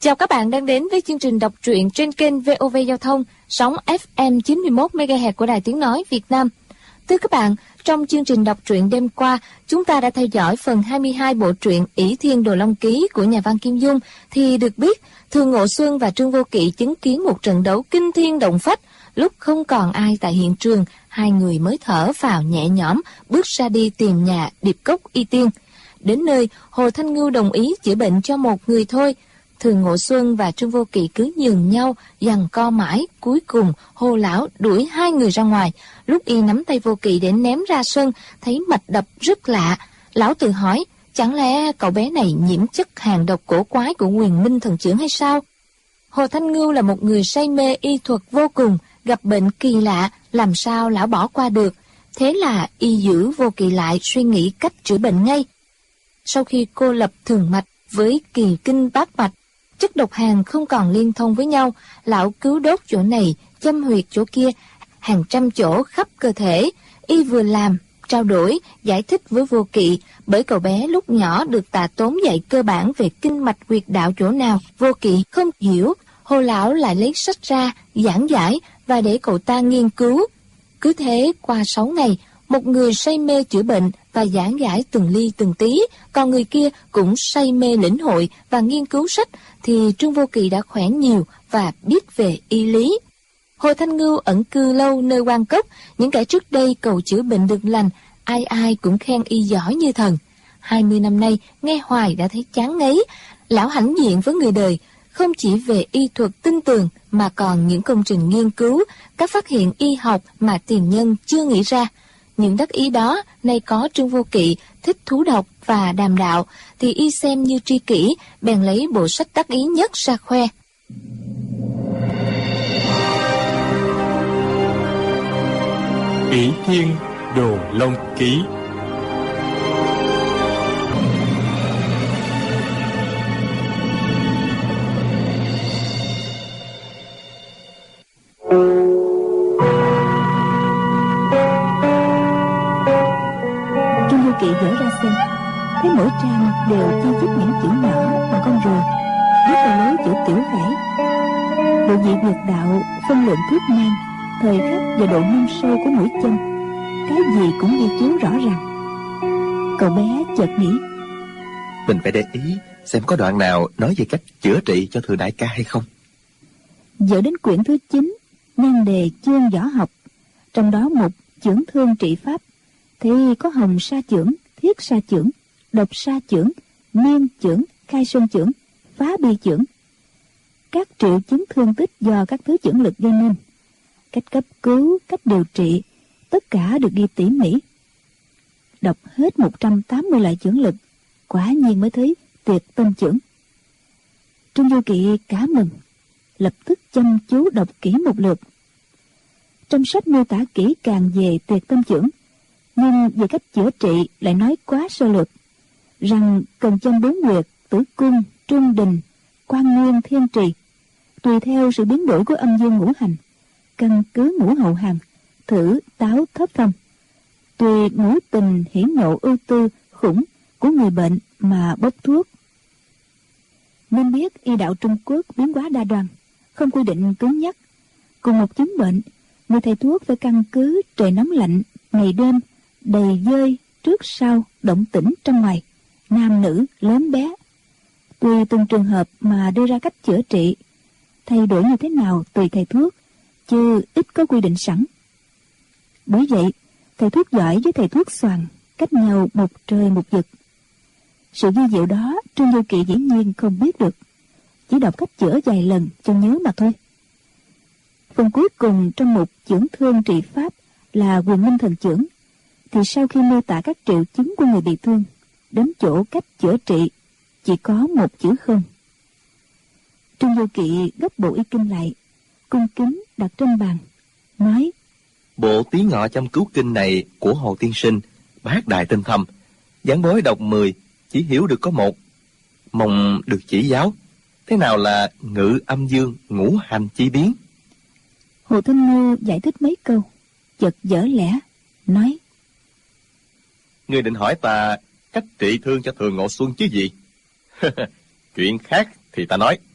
Chào các bạn đang đến với chương trình đọc truyện trên kênh VOV Giao thông, sóng FM 91 MHz của Đài Tiếng nói Việt Nam. Thưa các bạn, trong chương trình đọc truyện đêm qua, chúng ta đã theo dõi phần 22 bộ truyện Ỷ Thiên Đồ Long Ký của nhà văn Kim Dung, thì được biết Thường Ngộ Xuân và Trương Vô Kỵ chứng kiến một trận đấu kinh thiên động phách. Lúc không còn ai tại hiện trường, hai người mới thở phào nhẹ nhõm bước ra đi tìm nhà Điệp Cốc Y Tiên. Đến nơi, Hồ Thanh Ngưu đồng ý chữa bệnh cho một người thôi. Thường Ngộ Xuân và Trương Vô Kỵ cứ nhường nhau giằng co mãi, cuối cùng Hồ lão đuổi hai người ra ngoài. Lúc y nắm tay Vô Kỵ để ném ra sân, thấy mạch đập rất lạ. Lão tự hỏi, chẳng lẽ cậu bé này nhiễm chất hàng độc cổ quái của Huyền Minh thần trưởng hay sao? Hồ Thanh Ngưu là một người say mê y thuật vô cùng, gặp bệnh kỳ lạ, làm sao lão bỏ qua được. Thế là y giữ Vô Kỵ lại, suy nghĩ cách chữa bệnh ngay. Sau khi cô lập thường mạch với kỳ kinh bát mạch, chất độc hàn không còn liên thông với nhau, lão cứu đốt chỗ này, châm huyệt chỗ kia, hàng trăm chỗ khắp cơ thể. Y vừa làm, trao đổi, giải thích với Vô Kỵ, bởi cậu bé lúc nhỏ được Tạ Tốn dạy cơ bản về kinh mạch huyệt đạo chỗ nào, Vô Kỵ không hiểu. Hồ lão lại lấy sách ra, giảng giải và để cậu ta nghiên cứu. Cứ thế qua 6 ngày, một người say mê chữa bệnh và giảng giải từng ly từng tí, còn người kia cũng say mê lĩnh hội và nghiên cứu sách, thì Trương Vô Kỵ đã khỏe nhiều và biết về y lý. Hồ Thanh Ngưu ẩn cư lâu nơi Quan Cốc, những kẻ trước đây cầu chữa bệnh được lành, ai ai cũng khen y giỏi như thần. 20 năm nay, nghe hoài đã thấy chán ngấy. Lão hãnh diện với người đời, không chỉ về y thuật tinh tường mà còn những công trình nghiên cứu, các phát hiện y học mà tiền nhân chưa nghĩ ra. Những đắc ý đó nay có Trương Vô Kỵ thích thú độc và đàm đạo, thì y xem như tri kỷ, bèn lấy bộ sách đắc ý nhất ra khoe. Ỷ Thiên Đồ Long Ký. Kỵ dở ra xem, thấy mỗi trang đều chi chít những chữ nhỏ bằng con rùa, viết theo lối chữ tiểu hải. Bộ vị dược đạo, phân lượng thuốc nam, thời khắc và độ nông sâu của mũi chân, cái gì cũng ghi chú rõ ràng. Cậu bé chợt nghĩ, mình phải để ý xem có đoạn nào nói về cách chữa trị cho thừa đại ca hay không. Dở đến quyển thứ 9, nhan đề chương võ học, trong đó một chưởng thương trị pháp, thì có hồng sa chưởng, thiết sa chưởng, độc sa chưởng, niên chưởng, khai sơn chưởng, phá bi chưởng. Các triệu chứng thương tích do các thứ chưởng lực gây nên, cách cấp cứu, cách điều trị, tất cả được ghi tỉ mỉ. Đọc hết 180 loại chưởng lực, quả nhiên mới thấy tuyệt tâm chưởng. Trương Vô Kỵ cả mừng, lập tức chăm chú đọc kỹ một lượt. Trong sách miêu tả kỹ càng về tuyệt tâm chưởng, nhưng về cách chữa trị lại nói quá sơ lược, rằng cần châm 4 huyệt, tử cung, trung đình, quan nguyên, thiên trì, tùy theo sự biến đổi của âm dương ngũ hành, căn cứ ngũ hậu hàm, thử táo thấp phong, tùy ngũ tình hỉ nộ ưu tư khủng của người bệnh mà bốc thuốc. Nên biết y đạo Trung Quốc biến hóa đa đoan, không quy định cứng nhắc. Cùng một chứng bệnh, người thầy thuốc phải căn cứ trời nóng lạnh, ngày đêm, đầy dơi, trước sau, động tĩnh trong ngoài, nam nữ, lớn bé, tùy từng trường hợp mà đưa ra cách chữa trị. Thay đổi như thế nào tùy thầy thuốc, chứ ít có quy định sẵn. Bởi vậy, thầy thuốc giỏi với thầy thuốc xoàn cách nhau một trời một vực. Sự vi diệu đó Trương Vô Kỵ dĩ nhiên không biết được, chỉ đọc cách chữa vài lần cho nhớ mà thôi. Phần cuối cùng trong mục chưởng thương trị pháp là Huyền Minh thần chưởng, thì sau khi mô tả các triệu chứng của người bị thương, đến chỗ cách chữa trị chỉ có một chữ không. Trương Vô Kỵ gấp bộ y kinh lại, cung kính đặt trên bàn, nói: Bộ Tí Ngọ Châm Cứu Kinh này của Hồ tiên sinh bác đại tinh thâm, giảng bối đọc 10 chỉ hiểu được có 1, mong được chỉ giáo thế nào là ngự âm dương ngũ hành chi biến. Hồ Thanh Ngưu giải thích mấy câu, chợt dở lẽ, nói: Ngươi định hỏi ta cách trị thương cho Thường Ngộ Xuân chứ gì? Chuyện khác thì ta nói,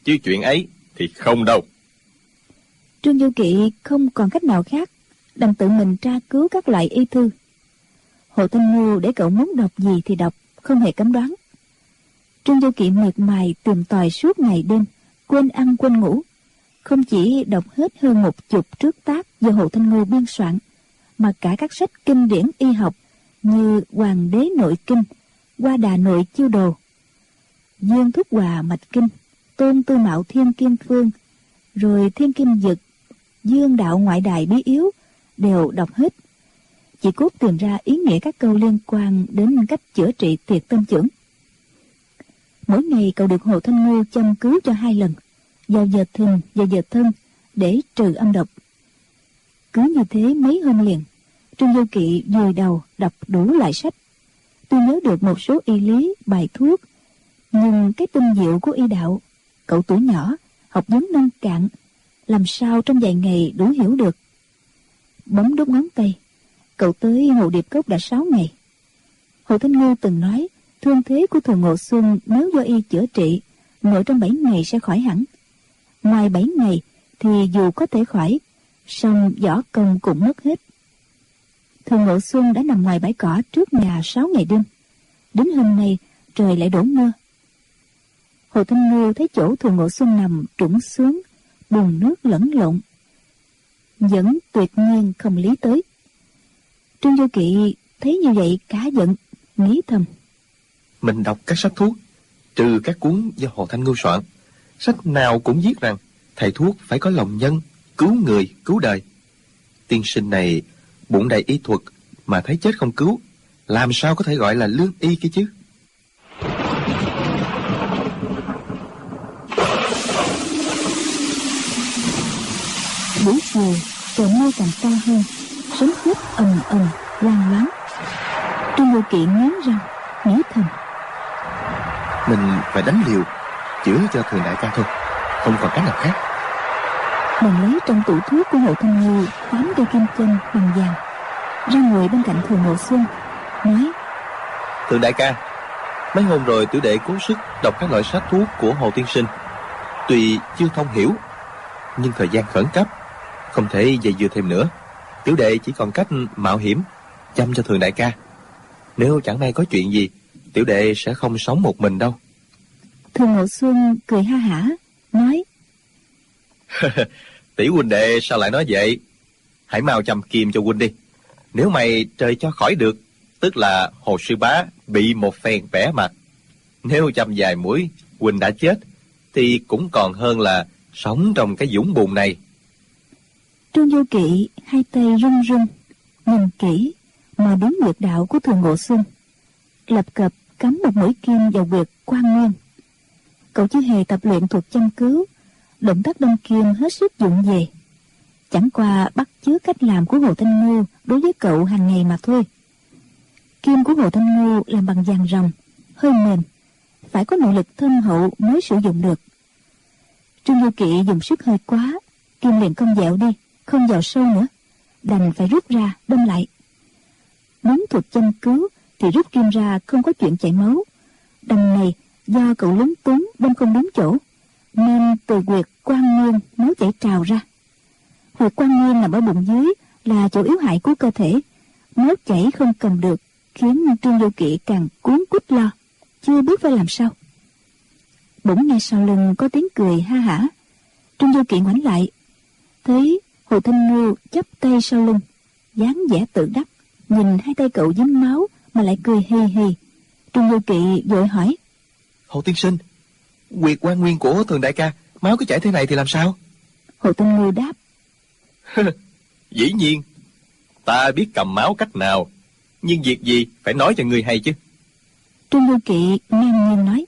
chứ chuyện ấy thì không đâu. Trương Du Kỵ không còn cách nào khác, đành tự mình tra cứu các loại y thư. Hồ Thanh Ngu để cậu muốn đọc gì thì đọc, không hề cấm đoán. Trương Du Kỵ miệt mài tìm tòi suốt ngày đêm, quên ăn quên ngủ. Không chỉ đọc hết hơn 10 trước tác do Hồ Thanh Ngu biên soạn, mà cả các sách kinh điển y học như Hoàng đế nội kinh, Hoa đà nội chiêu đồ, Dương Thúc Hòa mạch kinh, Tôn Tư Mạo thiên kim phương, rồi thiên kim dực, Dương đạo ngoại đài bí yếu đều đọc hết. Chỉ cốt tìm ra ý nghĩa các câu liên quan đến cách chữa trị tuyệt tâm chưởng. Mỗi ngày cậu được Hồ Thanh Ngu châm cứu cho 2 lần, vào giờ thìn và giờ thân, để trừ âm độc. Cứ như thế mấy hôm liền, Trương Du Kỵ vùi đầu đọc đủ loại sách. Tuy nhớ được một số y lý, bài thuốc, nhưng cái tinh diệu của y đạo, cậu tuổi nhỏ, học vấn nông cạn, làm sao trong vài ngày đủ hiểu được. Bấm đốt ngón tay, cậu tới Hồ Điệp Cốc đã 6 ngày. Hồ Thanh Ngu từng nói, thương thế của Thường Ngộ Xuân nếu do y chữa trị, nội trong 7 ngày sẽ khỏi hẳn. Ngoài 7 ngày thì dù có thể khỏi, song võ công cũng mất hết. Thường Ngộ Xuân đã nằm ngoài bãi cỏ trước nhà 6 ngày đêm. Đến hôm nay trời lại đổ mưa. Hồ Thanh Ngu thấy chỗ Thường Ngộ Xuân nằm trũng xuống, bùn nước lẫn lộn, vẫn tuyệt nhiên không lý tới. Trương Du Kỵ thấy như vậy cả giận, nghĩ thầm: Mình đọc các sách thuốc, trừ các cuốn do Hồ Thanh Ngu soạn, sách nào cũng viết rằng thầy thuốc phải có lòng nhân, cứu người, cứu đời. Tiên sinh này bụng đầy y thuật mà thấy chết không cứu, làm sao có thể gọi là lương y kia chứ? Buổi chiều trời mưa càng to hơn, sấm chớp ầm ầm loang loáng. Trương Du Kỵ nghiến răng nghĩ thầm: Mình phải đánh liều chữa cho Thường đại ca thôi, không còn cách nào khác. Bèn lấy trong tủ thuốc của Hồ Thanh Ngu 8 cây kim châm bằng vàng, ra ngồi bên cạnh Thường Ngộ Xuân, nói: Thường đại ca, mấy hôm rồi tiểu đệ cố sức đọc các loại sách thuốc của Hồ tiên sinh, tuy chưa thông hiểu, nhưng thời gian khẩn cấp, không thể dây dưa thêm nữa. Tiểu đệ chỉ còn cách mạo hiểm chăm cho Thường đại ca. Nếu chẳng may có chuyện gì, tiểu đệ sẽ không sống một mình đâu. Thường Ngộ Xuân cười ha hả, nói: Tỷ huynh đệ sao lại nói vậy? Hãy mau châm kim cho huynh đi. Nếu mày trời cho khỏi được, tức là Hồ sư bá bị một phen bẻ mặt. Nếu châm vài mũi huynh đã chết, thì cũng còn hơn là sống trong cái vũng bùn này. Trương Du Kỵ hai tay run run, nhìn kỹ mà đúng huyệt đạo của Thường Ngộ Xuân, lập cập cắm một mũi kim vào huyệt Quan Nguyên. Cậu chưa hề tập luyện thuật châm cứu, động tác đâm kim hết sức vụng về, chẳng qua bắt chước cách làm của Hồ Thanh Ngu đối với cậu hàng ngày mà thôi. Kim của Hồ Thanh Ngu làm bằng vàng ròng, hơi mềm, phải có nội lực thâm hậu mới sử dụng được. Trương Du Kỵ dùng sức hơi quá, kim liền cong dẹo đi, không vào sâu nữa, đành phải rút ra đâm lại. Đúng thuật châm cứu thì rút kim ra không có chuyện chảy máu. Đằng này do cậu lúng túng đâm không đúng chỗ, nên từ huyệt Quan Nguyên máu chảy trào ra. Huyệt Quan Nguyên nằm ở bụng dưới, là chỗ yếu hại của cơ thể. Máu chảy không cầm được, khiến Trương Du Kỵ càng cuống quýt lo, chưa biết phải làm sao. Bỗng nghe sau lưng có tiếng cười ha hả. Trương Du Kỵ ngoảnh lại, thấy Hồ Thanh Ngu chắp tay sau lưng, dáng vẻ tự đắc, nhìn hai tay cậu dính máu mà lại cười hì hì. Trương Du Kỵ vội hỏi: Hồ tiên sinh, huyệt Quan Nguyên của Thường đại ca máu cứ chảy thế này thì làm sao? Hồ Thanh Ngu đáp: Dĩ nhiên, ta biết cầm máu cách nào, nhưng việc gì phải nói cho ngươi hay chứ. Trương Du Kỵ ngang nhiên nói: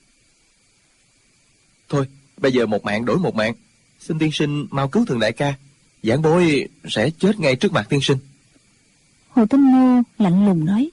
Thôi, bây giờ một mạng đổi một mạng, xin tiên sinh mau cứu Thường đại ca, giảng bối sẽ chết ngay trước mặt tiên sinh. Hồ Thanh Ngu lạnh lùng nói: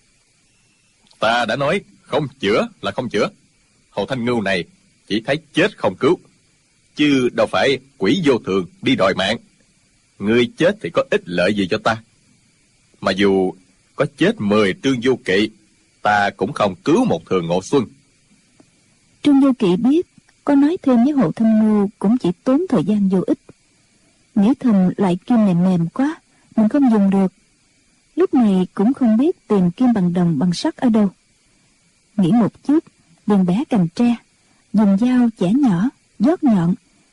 Ta đã nói không chữa là không chữa. Hồ Thanh Ngưu này chỉ thấy chết không cứu, chứ đâu phải quỷ vô thường đi đòi mạng. Ngươi chết thì có ích lợi gì cho ta? Mà dù có chết 10 Trương Du Kỵ, ta cũng không cứu một Thường Ngộ Xuân. Trương Du Kỵ biết có nói thêm với Hồ Thanh Ngưu cũng chỉ tốn thời gian vô ích. Nghĩ thầm loại kim này mềm quá, mình không dùng được. Lúc này cũng không biết tìm kim bằng đồng bằng sắt ở đâu. Nghĩ một chút, liền bẻ cành tre, dùng dao chẻ nhỏ, dót nhọn,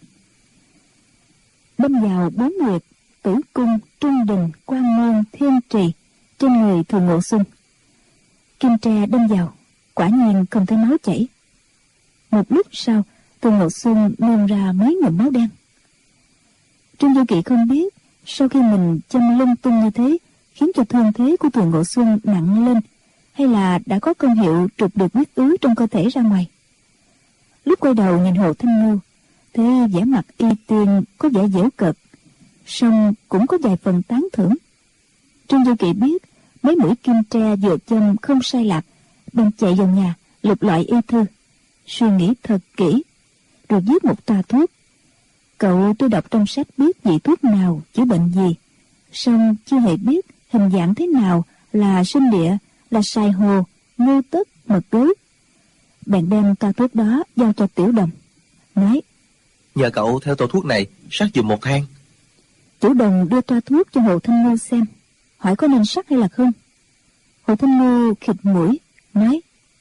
đâm vào 4 huyệt Tử Cung, Trung Đình, Quan Môn, Thiên Trì trên người Thường Ngộ Xuân. Kim tre đâm vào, quả nhiên không thấy máu chảy. Một lúc sau, Thường Ngộ Xuân nôn ra mấy ngụm máu đen. Trương Du Kỵ không biết sau khi mình châm lung tung như thế khiến cho thương thế của Thường Ngộ Xuân nặng lên, hay là đã có công hiệu trục được huyết ứ trong cơ thể ra ngoài. Lúc quay đầu nhìn Hồ Thanh Ngưu, thấy vẻ mặt y tiên có vẻ giễu cợt, song cũng có vài phần tán thưởng. Trương Du Kỵ biết mấy mũi kim tre vừa châm không sai lạc, bèn chạy vào nhà lục loại y thư, suy nghĩ thật kỹ, rồi viết một toa thuốc. Cậu tôi đọc trong sách biết vị thuốc nào chữa bệnh gì, song chưa hề biết hình dạng thế nào là sinh địa, là sài hồ, ngô tất, mật gấu. Bèn đem toa thuốc đó giao cho Tiểu Đồng, nói: Nhờ cậu theo toa thuốc này sắc dùm một thang. Tiểu Đồng đưa toa thuốc cho Hồ Thanh Ngưu xem, hỏi có nên sắc hay là không. Hồ Thanh Ngưu khịt mũi, nói: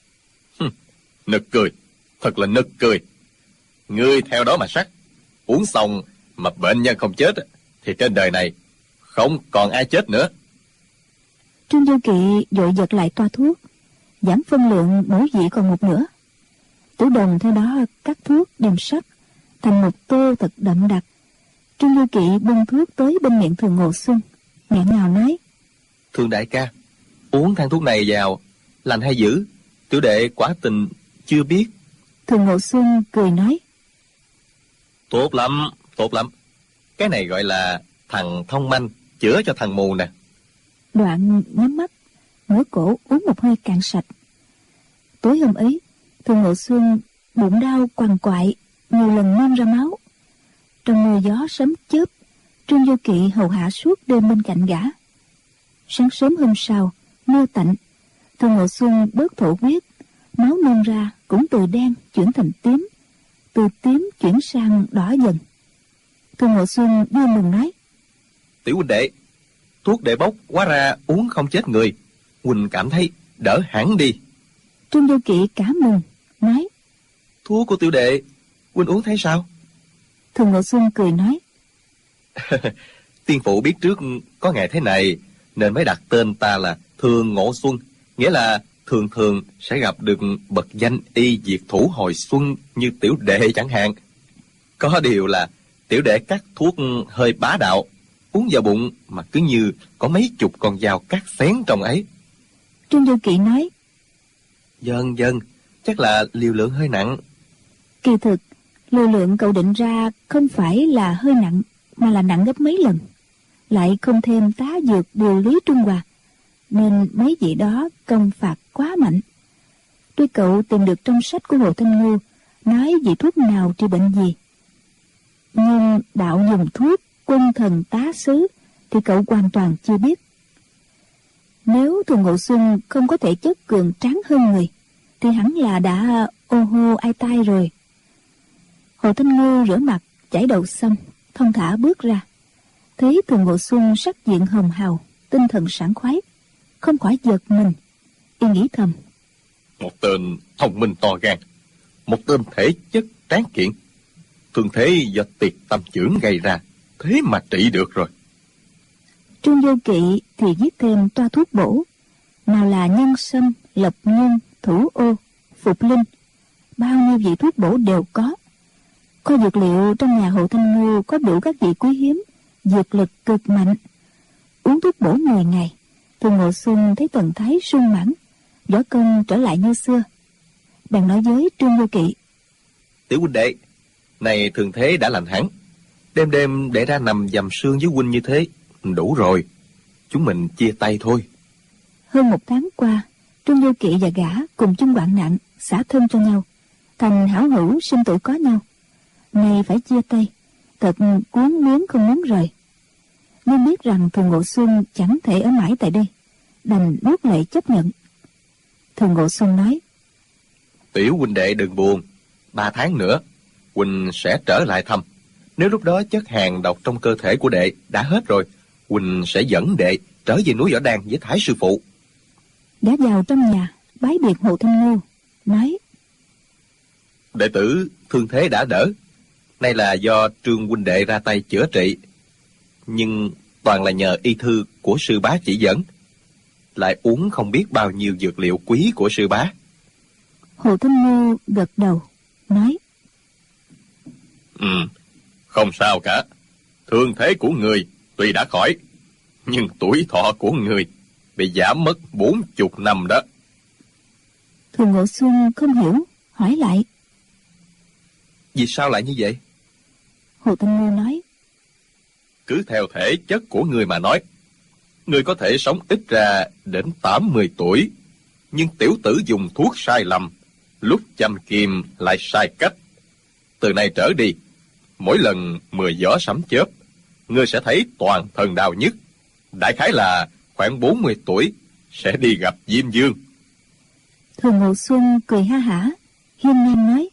Nực cười, thật là nực cười. Ngươi theo đó mà sắc, uống xong mà bệnh nhân không chết thì trên đời này không còn ai chết nữa. Trương Du Kỵ vội giật lại toa thuốc, giảm phân lượng mỗi vị còn một nửa. Tiểu Đồng theo đó cắt thuốc đem sắc thành một tô thật đậm đặc. Trương Du Kỵ bưng thuốc tới bên miệng Thường Ngộ Xuân, nghẹn ngào nói: Thường đại ca, uống thang thuốc này vào lành hay dữ, tiểu đệ quả tình chưa biết. Thường Ngộ Xuân cười nói: Tốt lắm, tốt lắm. Cái này gọi là thằng thông manh chữa cho thằng mù nè. Đoạn nhắm mắt, ngửa cổ uống một hơi cạn sạch. Tối hôm ấy, Thường Ngộ Xuân bụng đau quằn quại, nhiều lần nôn ra máu. Trong mưa gió sấm chớp, Trương Du Kỵ hầu hạ suốt đêm bên cạnh gã. Sáng sớm hôm sau, mưa tạnh, Thường Ngộ Xuân bớt thổ huyết, máu nôn ra cũng từ đen chuyển thành tím, từ tím chuyển sang đỏ dần. Thường Ngộ Xuân vui mừng nói: Tiểu huynh đệ, thuốc đệ bốc hóa ra uống không chết người, huynh cảm thấy đỡ hẳn đi. Trương Du Kỵ cả mừng, nói: Thuốc của tiểu đệ huynh uống thấy sao? Thường Ngộ Xuân cười nói: Tiên phụ biết trước có ngày thế này nên mới đặt tên ta là Thường Ngộ Xuân, nghĩa là thường thường sẽ gặp được bậc danh y diệt thủ hồi xuân như tiểu đệ chẳng hạn. Có điều là tiểu đệ cắt thuốc hơi bá đạo, uống vào bụng mà cứ như có mấy chục con dao cắt xén trong ấy. Trương Du Kỵ nói: Dần dần, chắc là liều lượng hơi nặng. Kỳ thực, liều lượng cậu định ra không phải là hơi nặng, mà là nặng gấp mấy lần. Lại không thêm tá dược điều lý trung hòa, nên mấy vị đó công phạt quá mạnh. Tuy cậu tìm được trong sách của Hồ Thanh Ngưu nói vị thuốc nào trị bệnh gì, nhưng đạo dùng thuốc quân thần tá sứ thì cậu hoàn toàn chưa biết. Nếu Thường Ngộ Xuân không có thể chất cường tráng hơn người thì hẳn là đã ô hô ai tai rồi. Hồ Thanh Ngưu rửa mặt chải đầu xong, thong thả bước ra, thấy Thường Ngộ Xuân sắc diện hồng hào, tinh thần sảng khoái, không khỏi giật mình. Y nghĩ thầm: Một tên thông minh to gan, một tên thể chất tráng kiện, thương thế do tiệt tâm chưởng gây ra, thế mà trị được rồi. Trương Du Kỵ thì viết thêm toa thuốc bổ, nào là nhân sâm, lập nhân, thủ ô, phục linh, bao nhiêu vị thuốc bổ đều có. Kho dược liệu trong nhà Hồ Thanh Ngưu có đủ các vị quý hiếm, dược lực cực mạnh. Uống thuốc bổ 10 ngày, Thường Ngộ Xuân thấy thần thái sung mãn, võ công trở lại như xưa. Bèn nói với Trương Du Kỵ: Tiểu huynh đệ, này thường thế đã lành hẳn, đêm đêm để ra nằm dầm sương với huynh như thế đủ rồi, chúng mình chia tay thôi. Hơn 1 tháng qua, Trương Du Kỵ và gã cùng chung hoạn nạn, xả thân cho nhau, thành hảo hữu sinh tử có nhau. Nay phải chia tay, thật cuốn luyến không muốn rời. Nhưng biết rằng Thường Ngộ Xuân chẳng thể ở mãi tại đây, đành nuốt lệ chấp nhận. Thường Ngộ Xuân nói: Tiểu huynh đệ đừng buồn, 3 tháng nữa Huynh sẽ trở lại thăm. Nếu lúc đó chất hàng độc trong cơ thể của đệ đã hết rồi, Huynh sẽ dẫn đệ trở về núi Võ Đàn với Thái sư phụ. Đã vào trong nhà bái biệt Hồ Thanh Ngưu, nói: Đệ tử thương thế đã đỡ, nay là do Trương huynh đệ ra tay chữa trị, nhưng toàn là nhờ y thư của sư bá chỉ dẫn, lại uống không biết bao nhiêu dược liệu quý của sư bá. Hồ Thanh Ngưu gật đầu, nói: Không sao cả. Thương thế của người tuy đã khỏi, nhưng tuổi thọ của người bị giảm mất 40 năm đó. Thường Ngộ Xuân không hiểu, hỏi lại: Vì sao lại như vậy? Hồ Thanh Ngưu nói: Cứ theo thể chất của người mà nói, người có thể sống ít ra đến 80 tuổi, nhưng tiểu tử dùng thuốc sai lầm, lúc châm kim lại sai cách. Từ nay trở đi, mỗi lần 10 gió sấm chớp, ngươi sẽ thấy toàn thân đau nhức. Đại khái là khoảng 40 tuổi sẽ đi gặp Diêm Dương. Thường Ngộ Xuân cười ha hả, hiên ngang nói: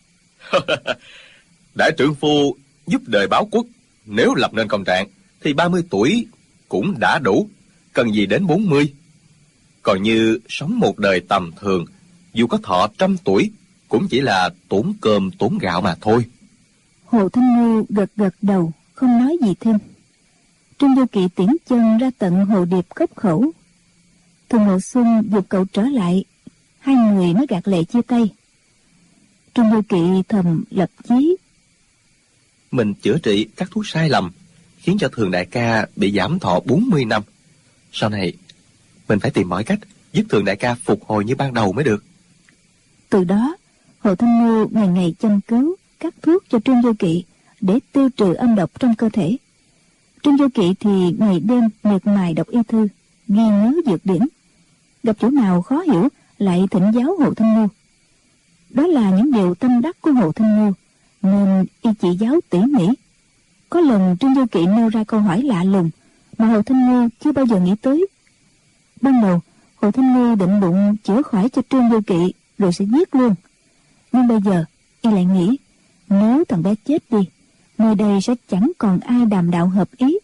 Đại trượng phu giúp đời báo quốc, nếu lập nên công trạng thì 30 tuổi cũng đã đủ, cần gì đến 40. Còn như sống một đời tầm thường, dù có thọ 100 tuổi, cũng chỉ là tốn cơm tốn gạo mà thôi. Hồ Thanh Ngưu gật gật đầu, không nói gì thêm. Trương Du Kỵ tiễn chân ra tận hồ điệp cốc khẩu. Thường Ngộ Xuân giục cậu trở lại, hai người mới gạt lệ chia tay. Trương Du Kỵ thầm lập chí: Mình chữa trị các thuốc sai lầm, khiến cho Thường đại ca bị giảm thọ 40 năm. Sau này, mình phải tìm mọi cách giúp Thường đại ca phục hồi như ban đầu mới được. Từ đó, Hồ Thanh Ngưu ngày ngày chăm cứu, cắt thuốc cho Trương Du Kỵ để tiêu trừ âm độc trong cơ thể. Trương Du Kỵ thì ngày đêm miệt mài đọc y thư, ghi nhớ dược điển. Gặp chỗ nào khó hiểu lại thỉnh giáo Hồ Thanh Ngưu. Đó là những điều tâm đắc của Hồ Thanh Ngưu, nên y chỉ giáo tỉ mỉ. Có lần Trương Du Kỵ nêu ra câu hỏi lạ lùng mà Hồ Thanh Ngưu chưa bao giờ nghĩ tới. Ban đầu Hồ Thanh Ngưu định bụng chữa khỏi cho Trương Du Kỵ rồi sẽ giết luôn, nhưng bây giờ y lại nghĩ, nếu thằng bé chết đi, nơi đây sẽ chẳng còn ai đàm đạo hợp ý,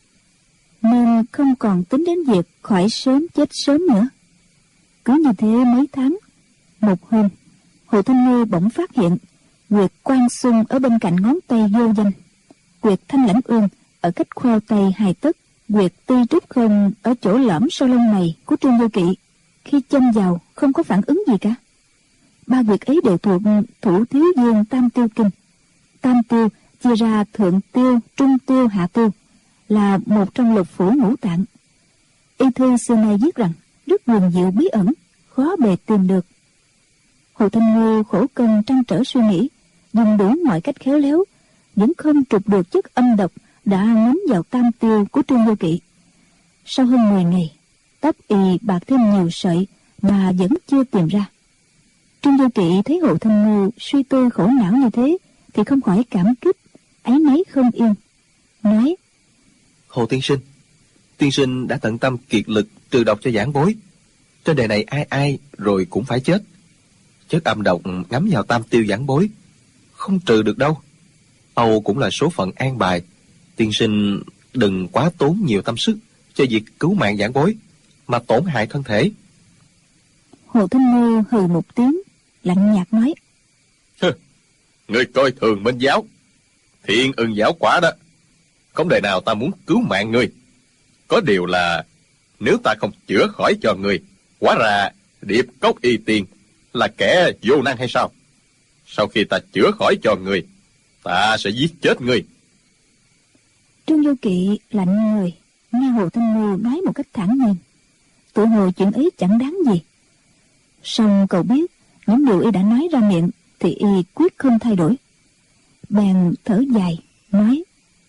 nên không còn tính đến việc khỏi sớm chết sớm nữa. Cứ như thế mấy tháng, một hôm Hồ Thanh Ngưu bỗng phát hiện quyệt Quan Xuân ở bên cạnh ngón tay vô danh, quyệt Thanh Lãnh Ương ở cách khoeo tay 2 tấc, quyệt Ti Trúc Không ở chỗ lõm sau lông mày của Trương Du Kỵ. Khi châm vào không có phản ứng gì cả. 3 quyệt ấy đều thuộc Thủ Thiếu Dương Tam Tiêu Kinh. Tam tiêu chia ra thượng tiêu, trung tiêu, hạ tiêu, là một trong lục phủ ngũ tạng. Y thư xưa nay viết rằng rất huyền diệu bí ẩn, khó bề tìm được. Hồ Thanh Ngưu khổ công trăn trở suy nghĩ, dùng đủ mọi cách khéo léo, vẫn không trục được chất âm độc đã ngấm vào tam tiêu của Trương Du Kỵ. Sau hơn 10 ngày, tóc y bạc thêm nhiều sợi mà vẫn chưa tìm ra. Trương Du Kỵ thấy Hồ Thanh Ngưu suy tư khổ não như thế thì không khỏi cảm kích, áy náy không yên, nói: Hồ tiên sinh đã tận tâm kiệt lực trừ độc cho giảng bối. Trên đời này ai ai rồi cũng phải chết. Chất âm độc ngấm vào tam tiêu giảng bối, không trừ được đâu. Âu cũng là số phận an bài. Tiên sinh đừng quá tốn nhiều tâm sức cho việc cứu mạng giảng bối, mà tổn hại thân thể. Hồ Thanh Ngưu hừ một tiếng, lạnh nhạt nói: Người coi thường Minh giáo, Thiên Ưng giáo quả đó. Không đời nào ta muốn cứu mạng ngươi. Có điều là nếu ta không chữa khỏi cho ngươi, hóa ra Điệp Cốc Y Tiên là kẻ vô năng hay sao? Sau khi ta chữa khỏi cho ngươi, ta sẽ giết chết ngươi. Trương Du Kỵ lạnh người, nghe Hồ Thanh Ngưu nói một cách thản nhiên, tự hồ chuyện ấy chẳng đáng gì. Song cậu biết những điều y đã nói ra miệng thì y quyết không thay đổi. Bèn thở dài nói: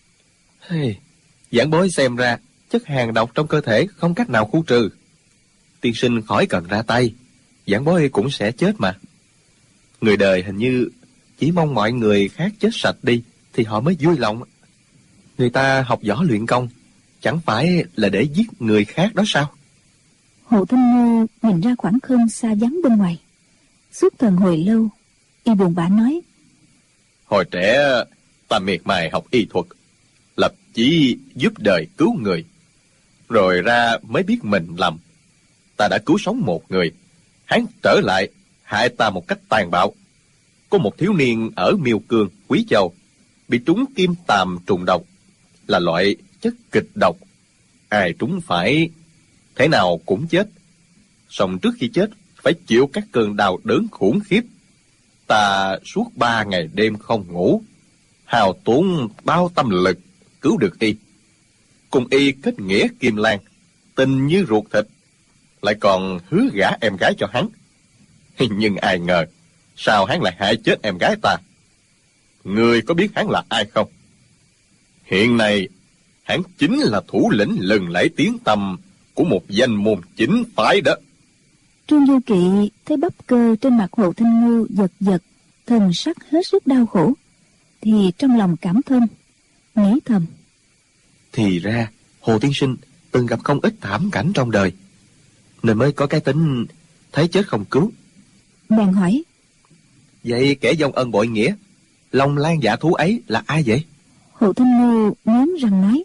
Giảng bối xem ra chất hàng độc trong cơ thể không cách nào khu trừ. Tiên sinh khỏi cần ra tay, giảng bối cũng sẽ chết mà. Người đời hình như chỉ mong mọi người khác chết sạch đi thì họ mới vui lòng. Người ta học võ luyện công chẳng phải là để giết người khác đó sao? Hồ Thanh Ngưu nhìn ra khoảng không xa vắng bên ngoài, suốt thần hồi lâu, y buồn bã nói: Hồi trẻ ta miệt mài học y thuật, lập chí giúp đời cứu người. Rồi ra mới biết mình lầm. Ta đã cứu sống một người, hắn trở lại hại ta một cách tàn bạo. Có một thiếu niên ở Miêu Cương, Quý Châu bị trúng kim tàm trùng độc, là loại chất kịch độc. Ai trúng phải thế nào cũng chết. Song trước khi chết phải chịu các cơn đau đớn khủng khiếp. Ta suốt 3 ngày đêm không ngủ, hao tốn bao tâm lực cứu được y. Cùng y kết nghĩa kim lan, tình như ruột thịt, lại còn hứa gả em gái cho hắn. Nhưng ai ngờ sao hắn lại hại chết em gái ta. Ngươi có biết hắn là ai không? Hiện nay hắn chính là thủ lĩnh lừng lẫy tiếng tăm của một danh môn chính phái đó. Trương Du Kỵ thấy bắp cơ trên mặt Hồ Thanh Ngưu giật giật, thần sắc hết sức đau khổ, thì trong lòng cảm thông, nghĩ thầm: Thì ra Hồ tiên sinh từng gặp không ít thảm cảnh trong đời, nên mới có cái tính thấy chết không cứu. Bèn hỏi: Vậy kẻ vong ân bội nghĩa, lòng lan dạ thú ấy là ai vậy? Hồ Thanh Ngưu nghiến răng nói: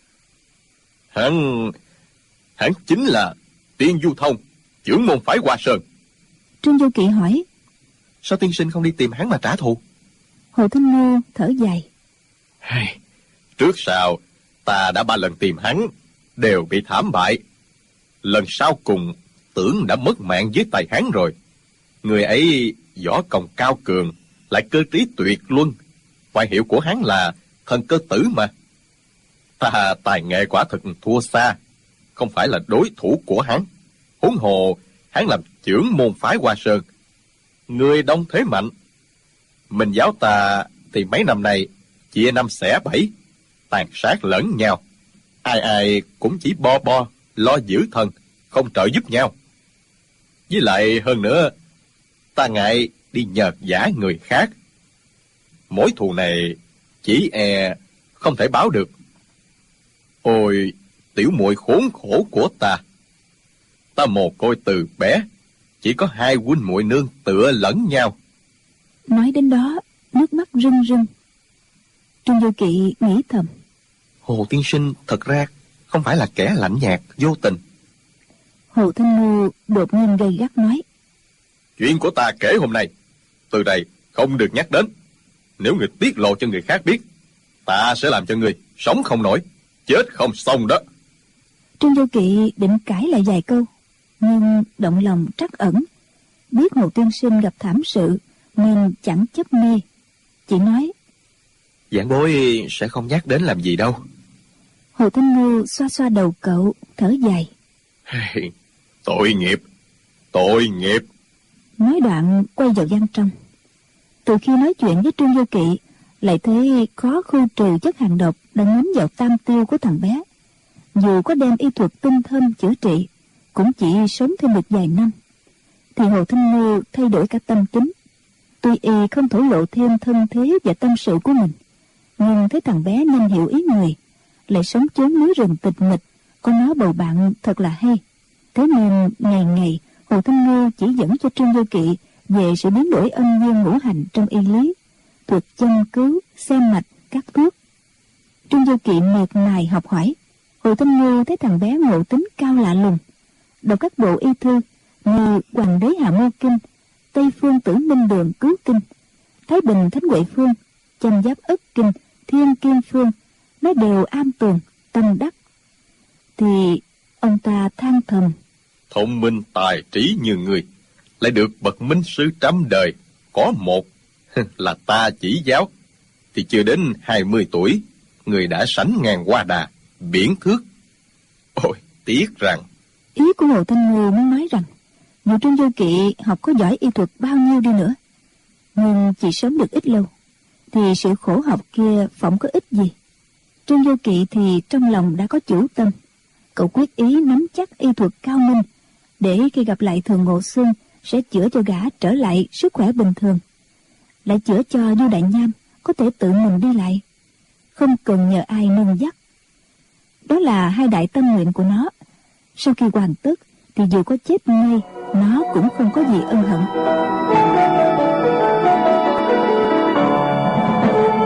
Hắn chính là Tiên Du Thông, trưởng môn phái Hoa Sơn. Trương Du Kỵ hỏi: Sao tiên sinh không đi tìm hắn mà trả thù? Hồ Thanh Ngưu thở dài: Trước sau ta đã 3 lần tìm hắn, đều bị thảm bại. Lần sau cùng tưởng đã mất mạng dưới tay hắn rồi. Người ấy võ công cao cường, lại cơ trí tuyệt luân. Ngoại hiệu của hắn là Thần Cơ Tử mà. Ta tài nghệ quả thực thua xa, không phải là đối thủ của hắn. Huống hồ hắn làm trưởng môn phái Hoa Sơn, người đông thế mạnh. Mình giáo ta thì mấy năm nay chia 5 xẻ 7, tàn sát lẫn nhau. Ai ai cũng chỉ bo lo giữ thân, không trợ giúp nhau. Với lại hơn nữa, ta ngại đi nhờ vả người khác. Mối thù này chỉ không thể báo được. Ôi, tiểu muội khốn khổ của ta. Ta mồ côi từ bé, chỉ có 2 huynh muội nương tựa lẫn nhau. Nói đến đó, nước mắt rưng rưng. Trương Du Kỵ nghĩ thầm: Hồ tiên sinh thật ra không phải là kẻ lạnh nhạt, vô tình. Hồ Thanh Ngưu đột nhiên gay gắt nói: Chuyện của ta kể hôm nay, từ đây không được nhắc đến. Nếu người tiết lộ cho người khác biết, ta sẽ làm cho người sống không nổi, chết không xong đó. Trương Du Kỵ định cãi lại vài câu, nhưng động lòng trắc ẩn, biết Hồ tiên sinh gặp thảm sự nên chẳng chấp mê, chỉ nói: Giảng bối sẽ không nhắc đến làm gì đâu. Hồ Thanh Ngưu xoa xoa đầu cậu, thở dài: Tội nghiệp, tội nghiệp. Nói đoạn quay vào gian trong. Từ khi nói chuyện với Trương Du Kỵ, lại thấy khó khu trừ chất hàng độc đang ngấm vào tam tiêu của thằng bé. Dù có đem y thuật tinh thâm chữa trị, cũng chỉ sống thêm được vài năm. Thì Hồ Thanh Ngưu thay đổi cả tâm tính. Tuy y không thổ lộ thêm thân thế và tâm sự của mình, nhưng thấy thằng bé nhanh hiểu ý người, lại sống chốn núi rừng tịch mịch, có nó bầu bạn thật là hay. Thế nên ngày ngày Hồ Thanh Ngưu chỉ dẫn cho Trương Du Kỵ về sự biến đổi âm dương ngũ hành trong y lý, thuật châm cứu, xem mạch, cắt thuốc. Trương Du Kỵ miệt mài học hỏi. Hồ Thanh Ngưu thấy thằng bé ngộ tính cao lạ lùng, đọc các bộ y thư như Hoàng Đế Hạ Mô Kinh, Tây Phương Tử Minh Đường Cứu Kinh, Thái Bình Thánh Huệ Phương, Châm Giáp Ất Kinh, Thiên Kim Phương, nó đều am tường, tâm đắc. Thì ông ta than thầm: Thông minh tài trí như người, lại được bậc minh sư trăm đời có một là ta chỉ giáo, thì chưa đến 20 tuổi, người đã sánh ngang hoa đà, biển thước. Ôi, tiếc rằng... Ý của Hồ Thanh Ngưu muốn nói rằng, dù Trương Du Kỵ học có giỏi y thuật bao nhiêu đi nữa, nhưng chỉ sống được ít lâu, thì sự khổ học kia phỏng có ích gì. Trương Du Kỵ thì trong lòng đã có chủ tâm. Cậu quyết ý nắm chắc y thuật cao minh, để khi gặp lại Thường Ngộ Xuân sẽ chữa cho gã trở lại sức khỏe bình thường, lại chữa cho Du Đại Nham có thể tự mình đi lại, không cần nhờ ai nâng dắt. Đó là 2 đại tâm nguyện của nó. Sau khi hoàn tất thì dù có chết ngay, nó cũng không có gì ân hận.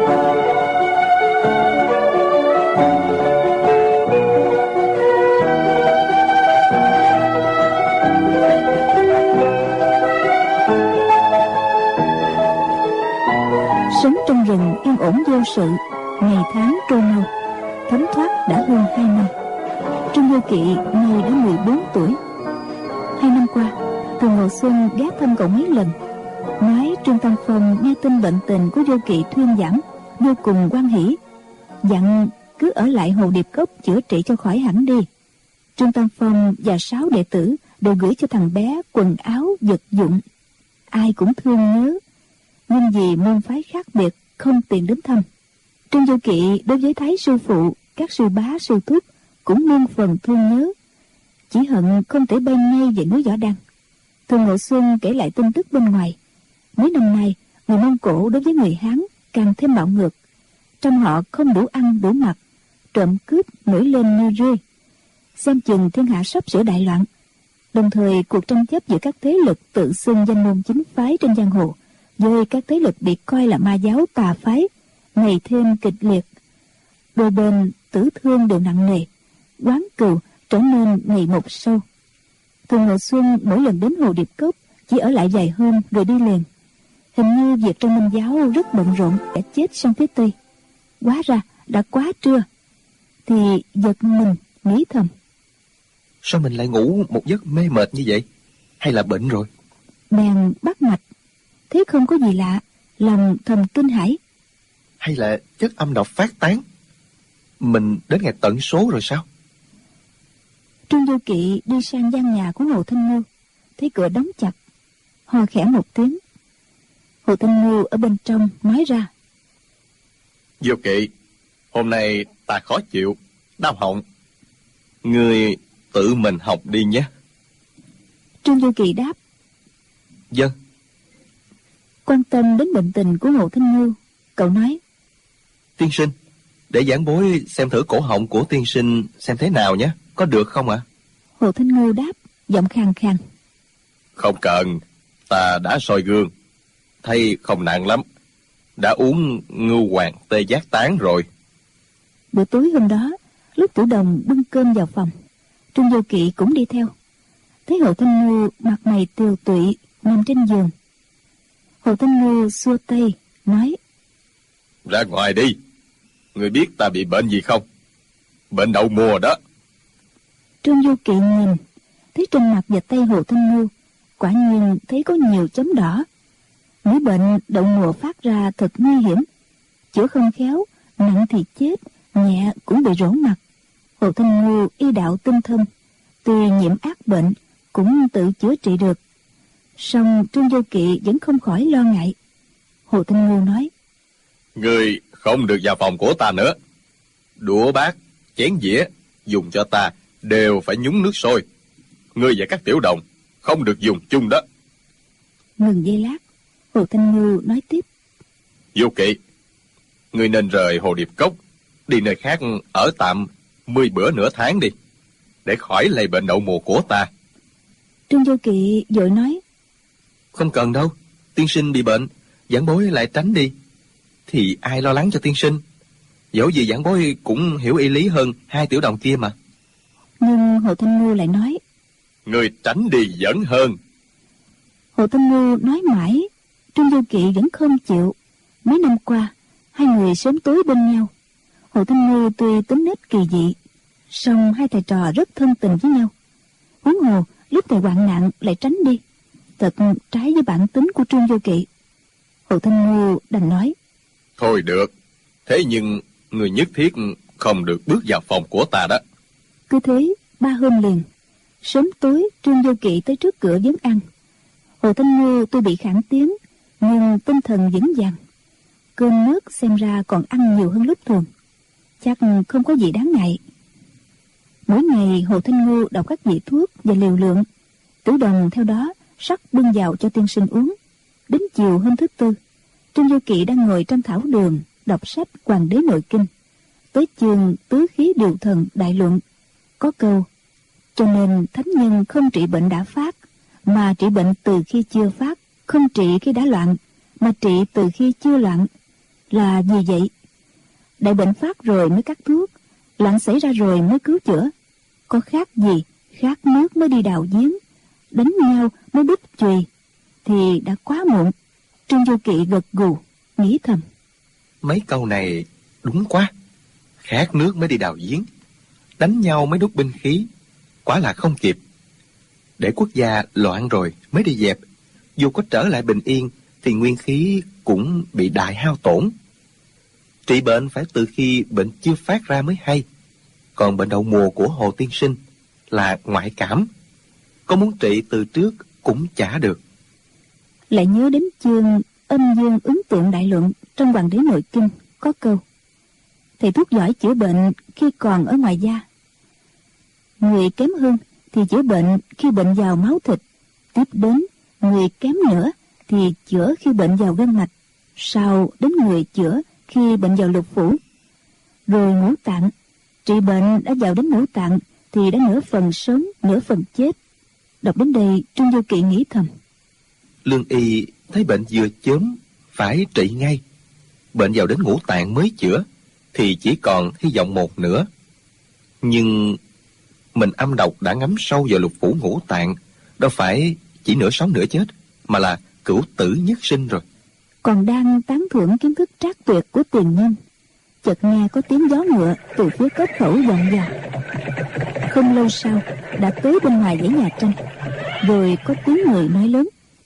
Sống trong rừng yên ổn vô sự, ngày tháng trôi mau, thấm thoát đã hơn 2 năm. Trương Vô Kỵ nay đã 14 tuổi. 2 năm qua, Thường Ngộ Xuân ghé thăm cậu mấy lần. Nói Trương Tam Phong nghe tin bệnh tình của Vô Kỵ thuyên giảm, vô cùng hoan hỉ, dặn cứ ở lại Hồ Điệp Cốc chữa trị cho khỏi hẳn đi. Trương Tam Phong và 6 đệ tử đều gửi cho thằng bé quần áo vật dụng. Ai cũng thương nhớ, nhưng vì môn phái khác biệt không tiện đến thăm. Trương Vô Kỵ đối với Thái sư phụ, các sư bá sư thúc cũng muôn phần thương nhớ, chỉ hận không thể bay ngay về núi Võ Đăng. Thường Ngộ Xuân kể lại tin tức bên ngoài. Mấy năm nay, người Mông Cổ đối với người Hán càng thêm bạo ngược. Trong họ không đủ ăn đủ mặc, trộm cướp nổi lên như rươi. Xem chừng thiên hạ sắp sửa đại loạn. Đồng thời cuộc tranh chấp giữa các thế lực tự xưng danh môn chính phái trên giang hồ với các thế lực bị coi là ma giáo tà phái ngày thêm kịch liệt. Đôi bên tử thương đều nặng nề, oán cừu trở nên ngày một sâu. Thường Ngộ Xuân mỗi lần đến Hồ Điệp Cốc chỉ ở lại vài hôm rồi đi liền. Hình như việc trong Minh giáo rất bận rộn đã chết sang phía Tây. Hóa ra đã quá trưa. Thì giật mình nghĩ thầm, sao mình lại ngủ một giấc mê mệt như vậy? Hay là bệnh rồi? Bèn bắt mạch, thấy không có gì lạ, lòng thầm kinh hãi. Hay là chất âm độc phát tán? Mình đến ngày tận số rồi sao? Trương Vô Kỵ đi sang gian nhà của Hồ Thanh Ngưu, thấy cửa đóng chặt, ho khẽ một tiếng. Hồ Thanh Ngưu ở bên trong nói ra, Vô Kỵ, hôm nay ta khó chịu, đau họng. Ngươi tự mình học đi nhé. Trương Vô Kỵ đáp, Vâng. Quan tâm đến bệnh tình của Hồ Thanh Ngưu, cậu nói, Tiên sinh, để giảng bối xem thử cổ họng của tiên sinh xem thế nào nhé, có được không ạ? Hồ Thanh Ngưu đáp, giọng khàn khàn, Không cần, ta đã soi gương, thấy không nặng lắm. Đã uống ngưu hoàng tê giác tán rồi. Buổi tối hôm đó, lúc Tiểu Đồng bưng cơm vào phòng, Trương Vô Kỵ cũng đi theo. Thấy Hồ Thanh Ngưu mặt mày tiều tụy nằm trên giường. Hồ Thanh Ngưu xua tay nói, Ra ngoài đi. Ngươi biết ta bị bệnh gì không? Bệnh đậu mùa đó. Trương Vô Kỵ nhìn, thấy trên mặt và tay Hồ Thanh Ngưu quả nhiên thấy có nhiều chấm đỏ. Nếu bệnh đậu mùa phát ra thật nguy hiểm, chữa không khéo, nặng thì chết, nhẹ cũng bị rỗ mặt. Hồ Thanh Ngưu y đạo tinh thông, tuy nhiễm ác bệnh cũng tự chữa trị được. Song Trương Vô Kỵ vẫn không khỏi lo ngại. Hồ Thanh Ngưu nói, Ngươi không được vào phòng của ta nữa. Đũa bát, chén dĩa dùng cho ta đều phải nhúng nước sôi. Ngươi và các tiểu đồng không được dùng chung đó. Ngừng giây lát, Hồ Thanh Ngưu nói tiếp, Vô Kỵ, ngươi nên rời Hồ Điệp Cốc, đi nơi khác ở tạm 10 bữa nửa tháng đi, để khỏi lây bệnh đậu mùa của ta. Trương Vô Kỵ vội nói, Không cần đâu, tiên sinh bị bệnh, giảng bối lại tránh đi. Thì ai lo lắng cho tiên sinh? Dẫu gì giảng bối cũng hiểu y lý hơn 2 tiểu đồng kia mà. nhưng Hồ Thanh Ngưu lại nói, Ngươi tránh đi vẫn hơn. Hồ Thanh Ngưu nói mãi, Trương Vô Kỵ vẫn không chịu. Mấy năm qua, hai người sớm tối bên nhau. Hồ Thanh Ngưu tuy tính nết kỳ dị, song hai thầy trò rất thân tình với nhau. Huống hồ lúc thầy hoạn nạn lại tránh đi, thật trái với bản tính của Trương Vô Kỵ. Hồ Thanh Ngưu đành nói, Thôi được, thế nhưng ngươi nhất thiết không được bước vào phòng của ta đó. cứ thế 3 hôm liền. Sớm tối Trương Vô Kỵ tới trước cửa vấn ăn. Hồ Thanh Ngưu tuy bị khản tiếng, nhưng tinh thần vững vàng. Cơm nước xem ra còn ăn nhiều hơn lúc thường, chắc không có gì đáng ngại. Mỗi ngày Hồ Thanh Ngưu đọc các vị thuốc và liều lượng, Tiểu Đồng theo đó sắc bưng vào cho tiên sinh uống. Đến chiều hôm thứ Tư, Trương Vô Kỵ đang ngồi trong thảo đường đọc sách Hoàng đế nội kinh, tới chương tứ khí điều thần đại luận. Có câu, cho nên thánh nhân không trị bệnh đã phát, mà trị bệnh từ khi chưa phát, không trị khi đã loạn, mà trị từ khi chưa loạn. Là vì vậy, đại bệnh phát rồi mới cắt thuốc, loạn xảy ra rồi mới cứu chữa. Có khác gì khát nước mới đi đào giếng, đánh nhau mới đứt chùy, thì đã quá muộn. Trương Vô Kỵ gật gù nghĩ thầm. Mấy câu này đúng quá. Khát nước mới đi đào giếng, đánh nhau mới đúc binh khí, quả là không kịp. Để quốc gia loạn rồi mới đi dẹp, dù có trở lại bình yên thì nguyên khí cũng bị đại hao tổn. Trị bệnh phải từ khi bệnh chưa phát ra mới hay. Còn bệnh đậu mùa của Hồ tiên sinh là ngoại cảm, có muốn trị từ trước cũng chả được. Lại nhớ đến chương Âm Dương Ứng Tượng Đại Luận trong Hoàng đế Nội Kinh có câu: thầy thuốc giỏi chữa bệnh khi còn ở ngoài da, người kém hơn thì chữa bệnh khi bệnh vào máu thịt, tiếp đến người kém nữa thì chữa khi bệnh vào gân mạch, sau đến người chữa khi bệnh vào lục phủ. Rồi ngũ tạng, trị bệnh đã vào đến ngũ tạng thì đã nửa phần sống nửa phần chết. Đọc đến đây, Trương Vô Kỵ nghĩ thầm: Lương y thấy bệnh vừa chớm phải trị ngay, bệnh vào đến ngũ tạng mới chữa thì chỉ còn hy vọng một nửa. Nhưng mình âm độc đã ngấm sâu vào lục phủ ngũ tạng, đâu phải chỉ nửa sống nửa chết, mà là cửu tử nhất sinh rồi. Còn đang tán thưởng kiến thức trác tuyệt của tiền nhân, chợt nghe có tiếng gió ngựa từ phía cốc khẩu vọng vào. Không lâu sau đã tới bên ngoài dãy nhà tranh, rồi có tiếng người nói lớn: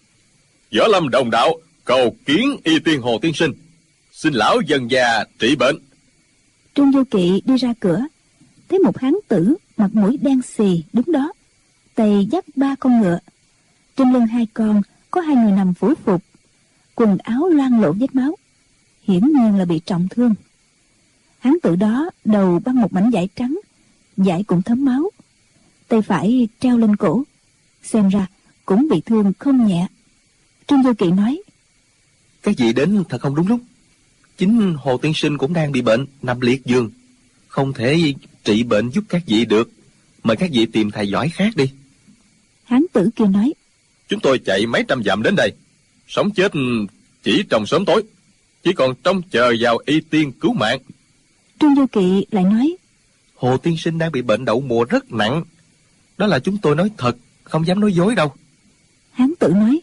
Võ Lâm đồng đạo cầu kiến y tiên Hồ tiên sinh, xin lão dần già trị bệnh. Trương Vô Kỵ đi ra cửa, thấy một hán tử mặt mũi đen xì đứng đó, tay dắt 3 con ngựa, trên lưng 2 con có 2 người nằm phủ phục, quần áo loang lổ vết máu, hiển nhiên là bị trọng thương. Hán tử đó đầu băng một mảnh vải trắng, vải cũng thấm máu, tay phải treo lên cổ, xem ra cũng bị thương không nhẹ. Trương Vô Kỵ nói: Các vị đến thật không đúng lúc. Chính Hồ tiên sinh cũng đang bị bệnh, nằm liệt giường, không thể trị bệnh giúp các vị được. Mời các vị tìm thầy giỏi khác đi. Hán tử kia nói: Chúng tôi chạy mấy trăm dặm đến đây, sống chết chỉ trong sớm tối, chỉ còn trông chờ vào y tiên cứu mạng. Trương Vô Kỵ lại nói: Hồ tiên sinh đang bị bệnh đậu mùa rất nặng. Đó là chúng tôi nói thật, không dám nói dối đâu. Hán tử nói: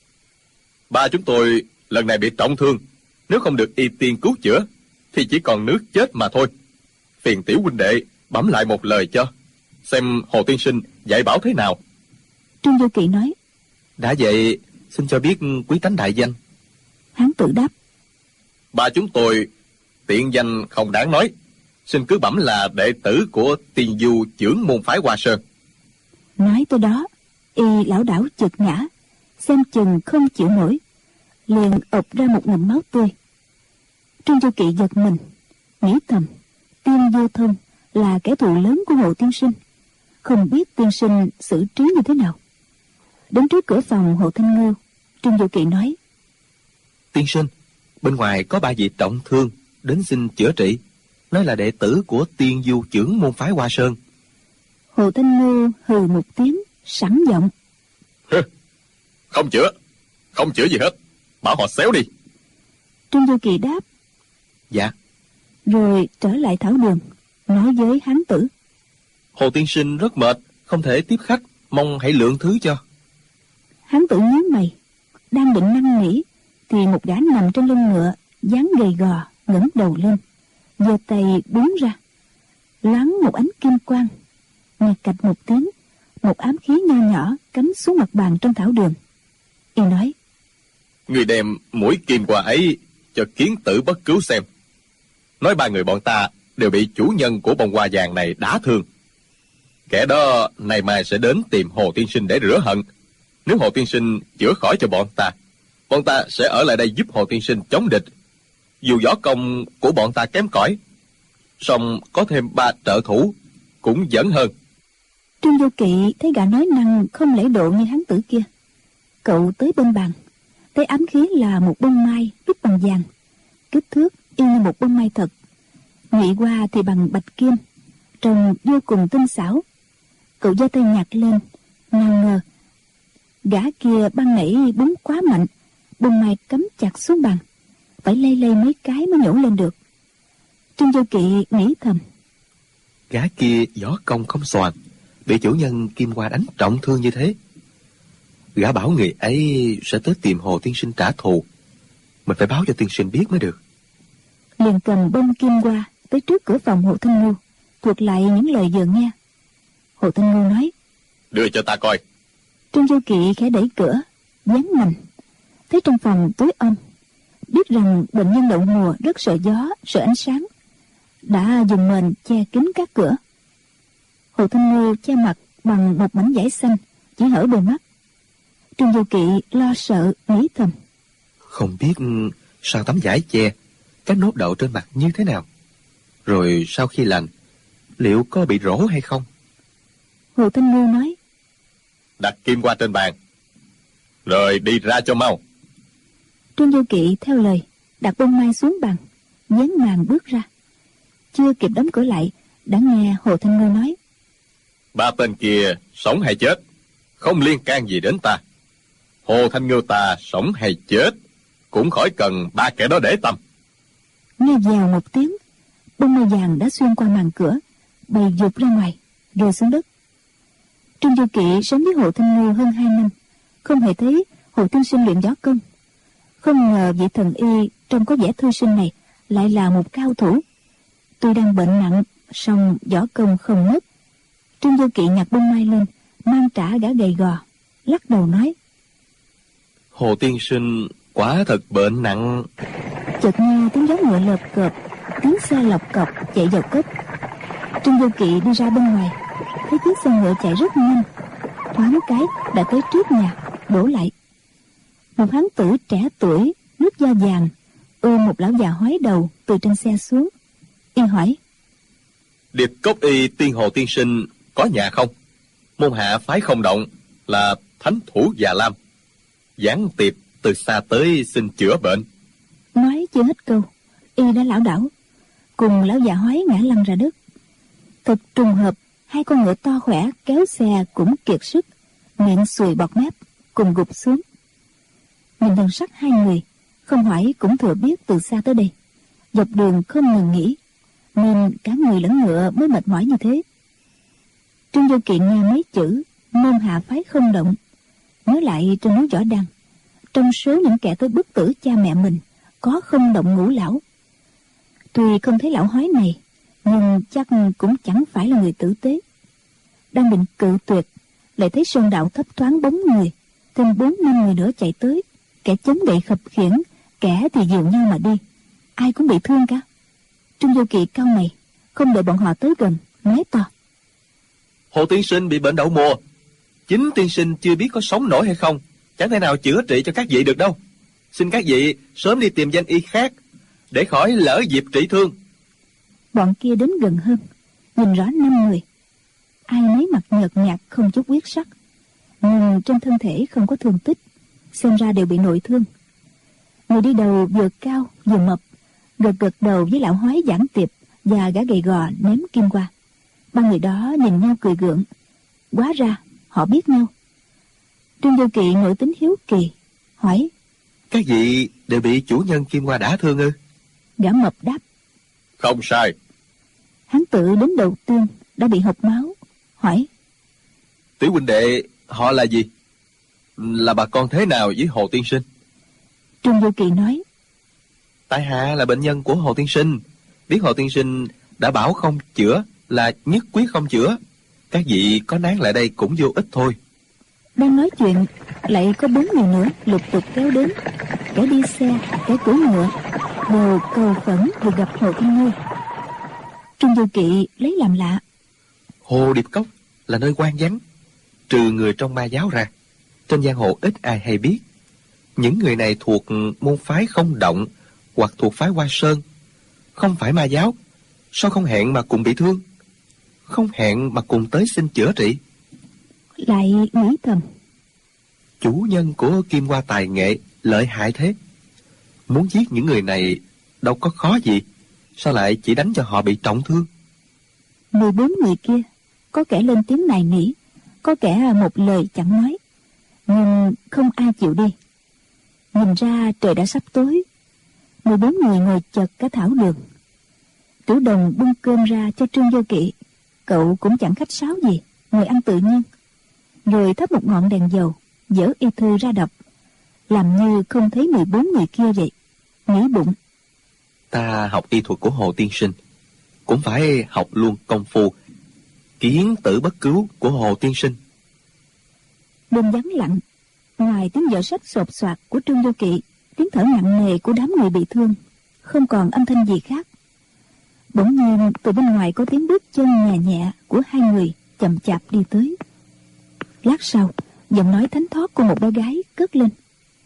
Ba chúng tôi lần này bị trọng thương, nếu không được y tiên cứu chữa thì chỉ còn nước chết mà thôi. Phiền tiểu huynh đệ bấm lại một lời cho, xem Hồ tiên sinh dạy bảo thế nào. Trương Vô Kỵ nói: Đã vậy, xin cho biết quý tánh đại danh. Hán tử đáp: Ba chúng tôi tiện danh không đáng nói, xin cứ bẩm là đệ tử của Tiên Du trưởng môn phái Hoa Sơn. Nói tới đó, y lão đảo chực ngã, xem chừng không chịu nổi, liền ộc ra một ngụm máu tươi. Trương Vô Kỵ giật mình, nghĩ thầm: Tiên Vô Thông là kẻ thù lớn của Hồ tiên sinh, không biết tiên sinh xử trí như thế nào. Đến trước cửa phòng Hồ Thanh Ngưu, Trương Vô Kỵ nói: Tiên sinh, bên ngoài có 3 vị trọng thương đến xin chữa trị, nói là đệ tử của Tiên Du trưởng môn phái Hoa Sơn. Hồ Thanh Ngưu hừ một tiếng, sẵn giọng: Không chữa gì hết, bảo họ xéo đi. Trương Vô Kỵ đáp: Dạ. Rồi trở lại thảo đường, nói với hán tử: Hồ tiên sinh rất mệt, không thể tiếp khách, mong hãy lượng thứ cho. Hán tử nhíu mày, đang định năn nỉ thì một gã nằm trên lưng ngựa, dáng gầy gò, ngẩng đầu lên, giơ tay búng ra, loáng một ánh kim quang, nghe cạch một tiếng, một ám khí nho nhỏ cắm xuống mặt bàn trong thảo đường. Y nói: Người đem mũi kim qua ấy cho kiến tử bất cứu xem. Nói 3 người bọn ta đều bị chủ nhân của bông hoa vàng này đả thương. Kẻ đó nay mai sẽ đến tìm Hồ tiên sinh để rửa hận. Nếu Hồ tiên sinh chữa khỏi cho bọn ta sẽ ở lại đây giúp Hồ tiên sinh chống địch. Dù võ công của bọn ta kém cỏi, song có thêm 3 trợ thủ cũng vẫn hơn. Trương Vô Kỵ thấy gã nói năng không lễ độ như hán tử kia. Cậu tới bên bàn, thấy ám khí là một bông mai đúc bằng vàng, kích thước y như một bông mai thật, nhụy hoa thì bằng bạch kim, trông vô cùng tinh xảo. Cậu giơ tay nhặt lên, nào ngờ gã kia ban nãy búng quá mạnh, bông mai cắm chặt xuống bàn, phải lay lay mấy cái mới nhổ lên được. Trương Vô Kỵ nghĩ thầm: Gã kia võ công không xoàn, bị chủ nhân kim hoa đánh trọng thương như thế. Gã bảo người ấy sẽ tới tìm Hồ tiên sinh trả thù, Mình phải báo cho tiên sinh biết mới được. Liền cầm bông kim qua tới trước cửa phòng Hồ Thanh Ngưu, thuật lại những lời vừa nghe. Hồ Thanh Ngưu nói: Đưa cho ta coi. Trương Du Kỵ khẽ đẩy cửa, dán mạnh, thấy trong phòng tối om, biết rằng bệnh nhân đậu mùa rất sợ gió, sợ ánh sáng, đã dùng mền che kín các cửa. Hồ Thanh Ngưu che mặt bằng một mảnh vải xanh, chỉ hở đôi mắt. Trương Du Kỵ lo sợ nghĩ thầm: Không biết sao tấm vải che cái nốt đậu trên mặt như thế nào, rồi sau khi lành liệu có bị rỗ hay không. Hồ Thanh Ngưu nói: Đặt kim qua trên bàn, rồi đi ra cho mau. Trương Du Kỵ theo lời đặt bông mai xuống bàn, dán màn bước ra. Chưa kịp đóng cửa lại, đã nghe Hồ Thanh Ngưu nói: Ba tên kia sống hay chết không liên can gì đến ta. Hồ Thanh Ngưu ta sống hay chết cũng khỏi cần ba kẻ đó để tâm. Nghe vèo một tiếng, bông mai vàng đã xuyên qua màn cửa, bay vụt ra ngoài, rơi xuống đất. Trương Du Kỵ sống với Hồ Thanh Ngưu hơn 2 năm, không hề thấy Hồ tiên sinh luyện võ công. Không ngờ vị thần y trông có vẻ thư sinh này lại là một cao thủ. Tuy đang bệnh nặng, song võ công không mất. Trương Du Kỵ nhặt bông mai lên, mang trả gã gầy gò, lắc đầu nói: Hồ tiên sinh quả thật bệnh nặng. Chợt nghe tiếng gió ngựa lợp cợp, tiếng xe lọc cọc chạy vào cốc. Trương Du Kỵ đi ra bên ngoài, thấy chiếc xe ngựa chạy rất nhanh, thoáng cái đã tới trước nhà, đổ lại. Một hán tử trẻ tuổi, nước da vàng, ôm một lão già hói đầu từ trên xe xuống. Y hỏi: Điệp Cốc y tiên Hồ tiên sinh có nhà không? Môn hạ phái không động là thánh thủ Già Lam, gián tiệp từ xa tới xin chữa bệnh. Nói chưa hết câu, y đã lảo đảo, cùng lão già hói ngã lăn ra đất. Thật trùng hợp, hai con ngựa to khỏe kéo xe cũng kiệt sức, miệng sùi bọt mép, cùng gục xuống. Nhìn thần sắc hai người, không hỏi cũng thừa biết từ xa tới đây, dọc đường không ngừng nghỉ, nên cả người lẫn ngựa mới mệt mỏi như thế. Trương Du Kỵ nghe mấy chữ môn hạ phái không động, nhớ lại trên núi Võ Đăng, trong số những kẻ tới bức tử cha mẹ mình có không động Ngũ lão. Tuy không thấy lão hói này, nhưng chắc cũng chẳng phải là người tử tế. Đang định cự tuyệt, lại thấy sơn đạo thấp thoáng bóng người, thêm 4-5 người nữa chạy tới, kẻ chống gậy khập khiễng, kẻ thì dìu nhau mà đi, ai cũng bị thương cả. Trương Du Kỵ cau mày, không đợi bọn họ tới gần, nói to: Hồ tiên sinh bị bệnh đậu mùa, chính tiên sinh chưa biết có sống nổi hay không, chẳng thể nào chữa trị cho các vị được đâu. Xin các vị sớm đi tìm danh y khác, để khỏi lỡ dịp trị thương. Bọn kia đến gần hơn, nhìn rõ 5 người, ai nấy mặt nhợt nhạt không chút huyết sắc, nhưng trên thân thể không có thương tích, xem ra đều bị nội thương. Người đi đầu vừa cao vừa mập, gật gật đầu với lão hói giảng tiệp và gã gầy gò ném kim qua. Ba người đó nhìn nhau cười gượng, hóa ra họ biết nhau. Trương Du Kỵ nổi tính hiếu kỳ, hỏi: Các vị đều bị chủ nhân kim hoa đả thương ư? Gã mập đáp: Không sai. Hán tử đến đầu tiên đã bị hộc máu, hỏi: Tiểu huynh đệ họ là gì? Là bà con thế nào với Hồ tiên sinh? Trương Du Kỵ nói: Tại hạ là bệnh nhân của Hồ tiên sinh, biết Hồ tiên sinh đã bảo không chữa là nhất quyết không chữa. Các vị có nán lại đây cũng vô ích thôi. Đang nói chuyện, lại có 4 người nữa lục tục kéo đến, kẻ đi xe, kẻ cưỡi ngựa, đều cầu khẩn được gặp Hồ Thanh Ngưu. Trương Du Kỵ lấy làm lạ: Hồ Điệp Cốc là nơi quan vắng, trừ người trong ma giáo ra, trên giang hồ ít ai hay biết. Những người này thuộc môn phái không động hoặc thuộc phái Hoa Sơn, không phải ma giáo, sao không hẹn mà cùng bị thương, không hẹn mà cùng tới xin chữa trị? Lại nghĩ thầm: Chủ nhân của Kim Hoa tài nghệ lợi hại thế, muốn giết những người này đâu có khó gì, sao lại chỉ đánh cho họ bị trọng thương? 14 người kia, có kẻ lên tiếng nài nỉ, có kẻ một lời chẳng nói, nhưng không ai chịu đi. Nhìn ra trời đã sắp tối, 14 người ngồi chật cả thảo đường. Tiểu Đồng bưng cơm ra cho Trương Du Kỵ, cậu cũng chẳng khách sáo gì, ngồi ăn tự nhiên, rồi thắp một ngọn đèn dầu, dở y thư ra đọc, làm như không thấy 14 người kia vậy. nghĩ bụng: Ta học y thuật của Hồ tiên sinh, cũng phải học luôn công phu kiến tử bất cứu của Hồ tiên sinh. Đêm vắng lặng, ngoài tiếng vở sách sột soạt của Trương Vô Kỵ, tiếng thở nặng nề của đám người bị thương, không còn âm thanh gì khác. Bỗng nhiên từ bên ngoài có tiếng bước chân nhẹ nhẹ của hai người chậm chạp đi tới. Lát sau, giọng nói thánh thót của một bé gái cất lên: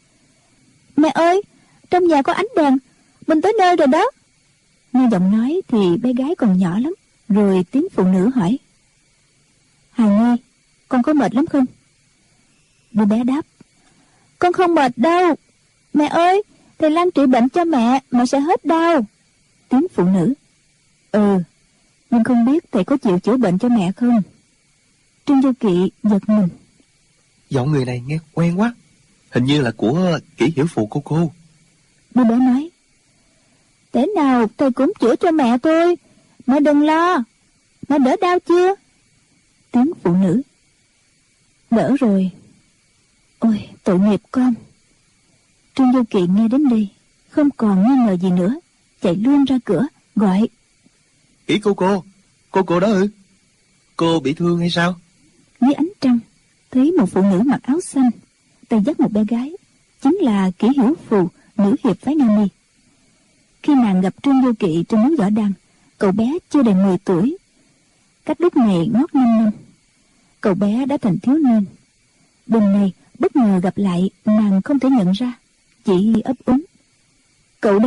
"Mẹ ơi, trong nhà có ánh đèn, mình tới nơi rồi đó." Nghe giọng nói thì bé gái còn nhỏ lắm, rồi tiếng phụ nữ hỏi: "Hà Nhi, con có mệt lắm không?" Đứa bé đáp: "Con không mệt đâu. Mẹ ơi, thầy Lang trị bệnh cho mẹ sẽ hết đau." Tiếng phụ nữ: "Ừ, nhưng không biết thầy có chịu chữa bệnh cho mẹ không?" Trương Vô Kỵ giật mình. Giọng người này nghe quen quá, hình như là của Kỷ Hiểu Phù cô. Đứa bé nói: "Thế nào thầy cũng chữa cho mẹ tôi. Mẹ đừng lo. Mẹ đỡ đau chưa?" Tiếng phụ nữ: "Đỡ rồi." "Ôi, tội nghiệp con." Trương Vô Kỵ nghe đến đây, không còn nghi ngờ gì nữa, chạy luôn ra cửa, gọi: Kỷ cô đó ư? Cô bị thương hay sao? Dưới ánh trăng, thấy một phụ nữ mặc áo xanh, tay dắt một bé gái, chính là Kỷ Hiểu Phù, nữ hiệp phái Nga Mi. Khi nàng gặp Trương Vô Kỵ trên núi Võ Đăng, cậu bé chưa đầy 10 tuổi. Cách lúc này ngót 5 năm, cậu bé đã thành thiếu niên. Đêm nay bất ngờ gặp lại, nàng không thể nhận ra, chỉ ấp úng: Cậu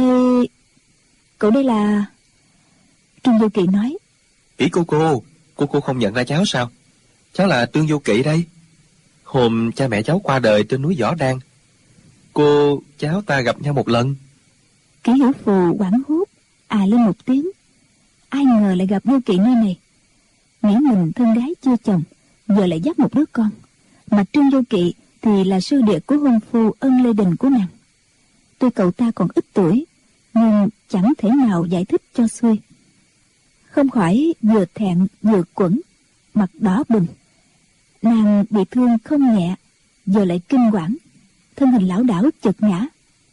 đây là... Trương Vô Kỵ nói: Kỷ cô không nhận ra cháu sao? Cháu là Trương Vô Kỵ đây. Hôm cha mẹ cháu qua đời trên núi Võ Đăng, cháu ta gặp nhau một lần. Kỷ Hiểu Phù hoảng hốt lên một tiếng. Ai ngờ lại gặp Vô Kỵ nơi này. Nghĩ mình thân gái chưa chồng, giờ lại dắt một đứa con, mà Trương Vô Kỵ thì là sư đệ của hôn phu Ân Lê Đình của nàng. Tuy cậu ta còn ít tuổi, nhưng chẳng thể nào giải thích cho xuôi. Không khỏi vừa thẹn vừa quẫn, mặt đỏ bừng. Nàng bị thương không nhẹ, giờ lại kinh quản, thân hình lảo đảo chật ngã.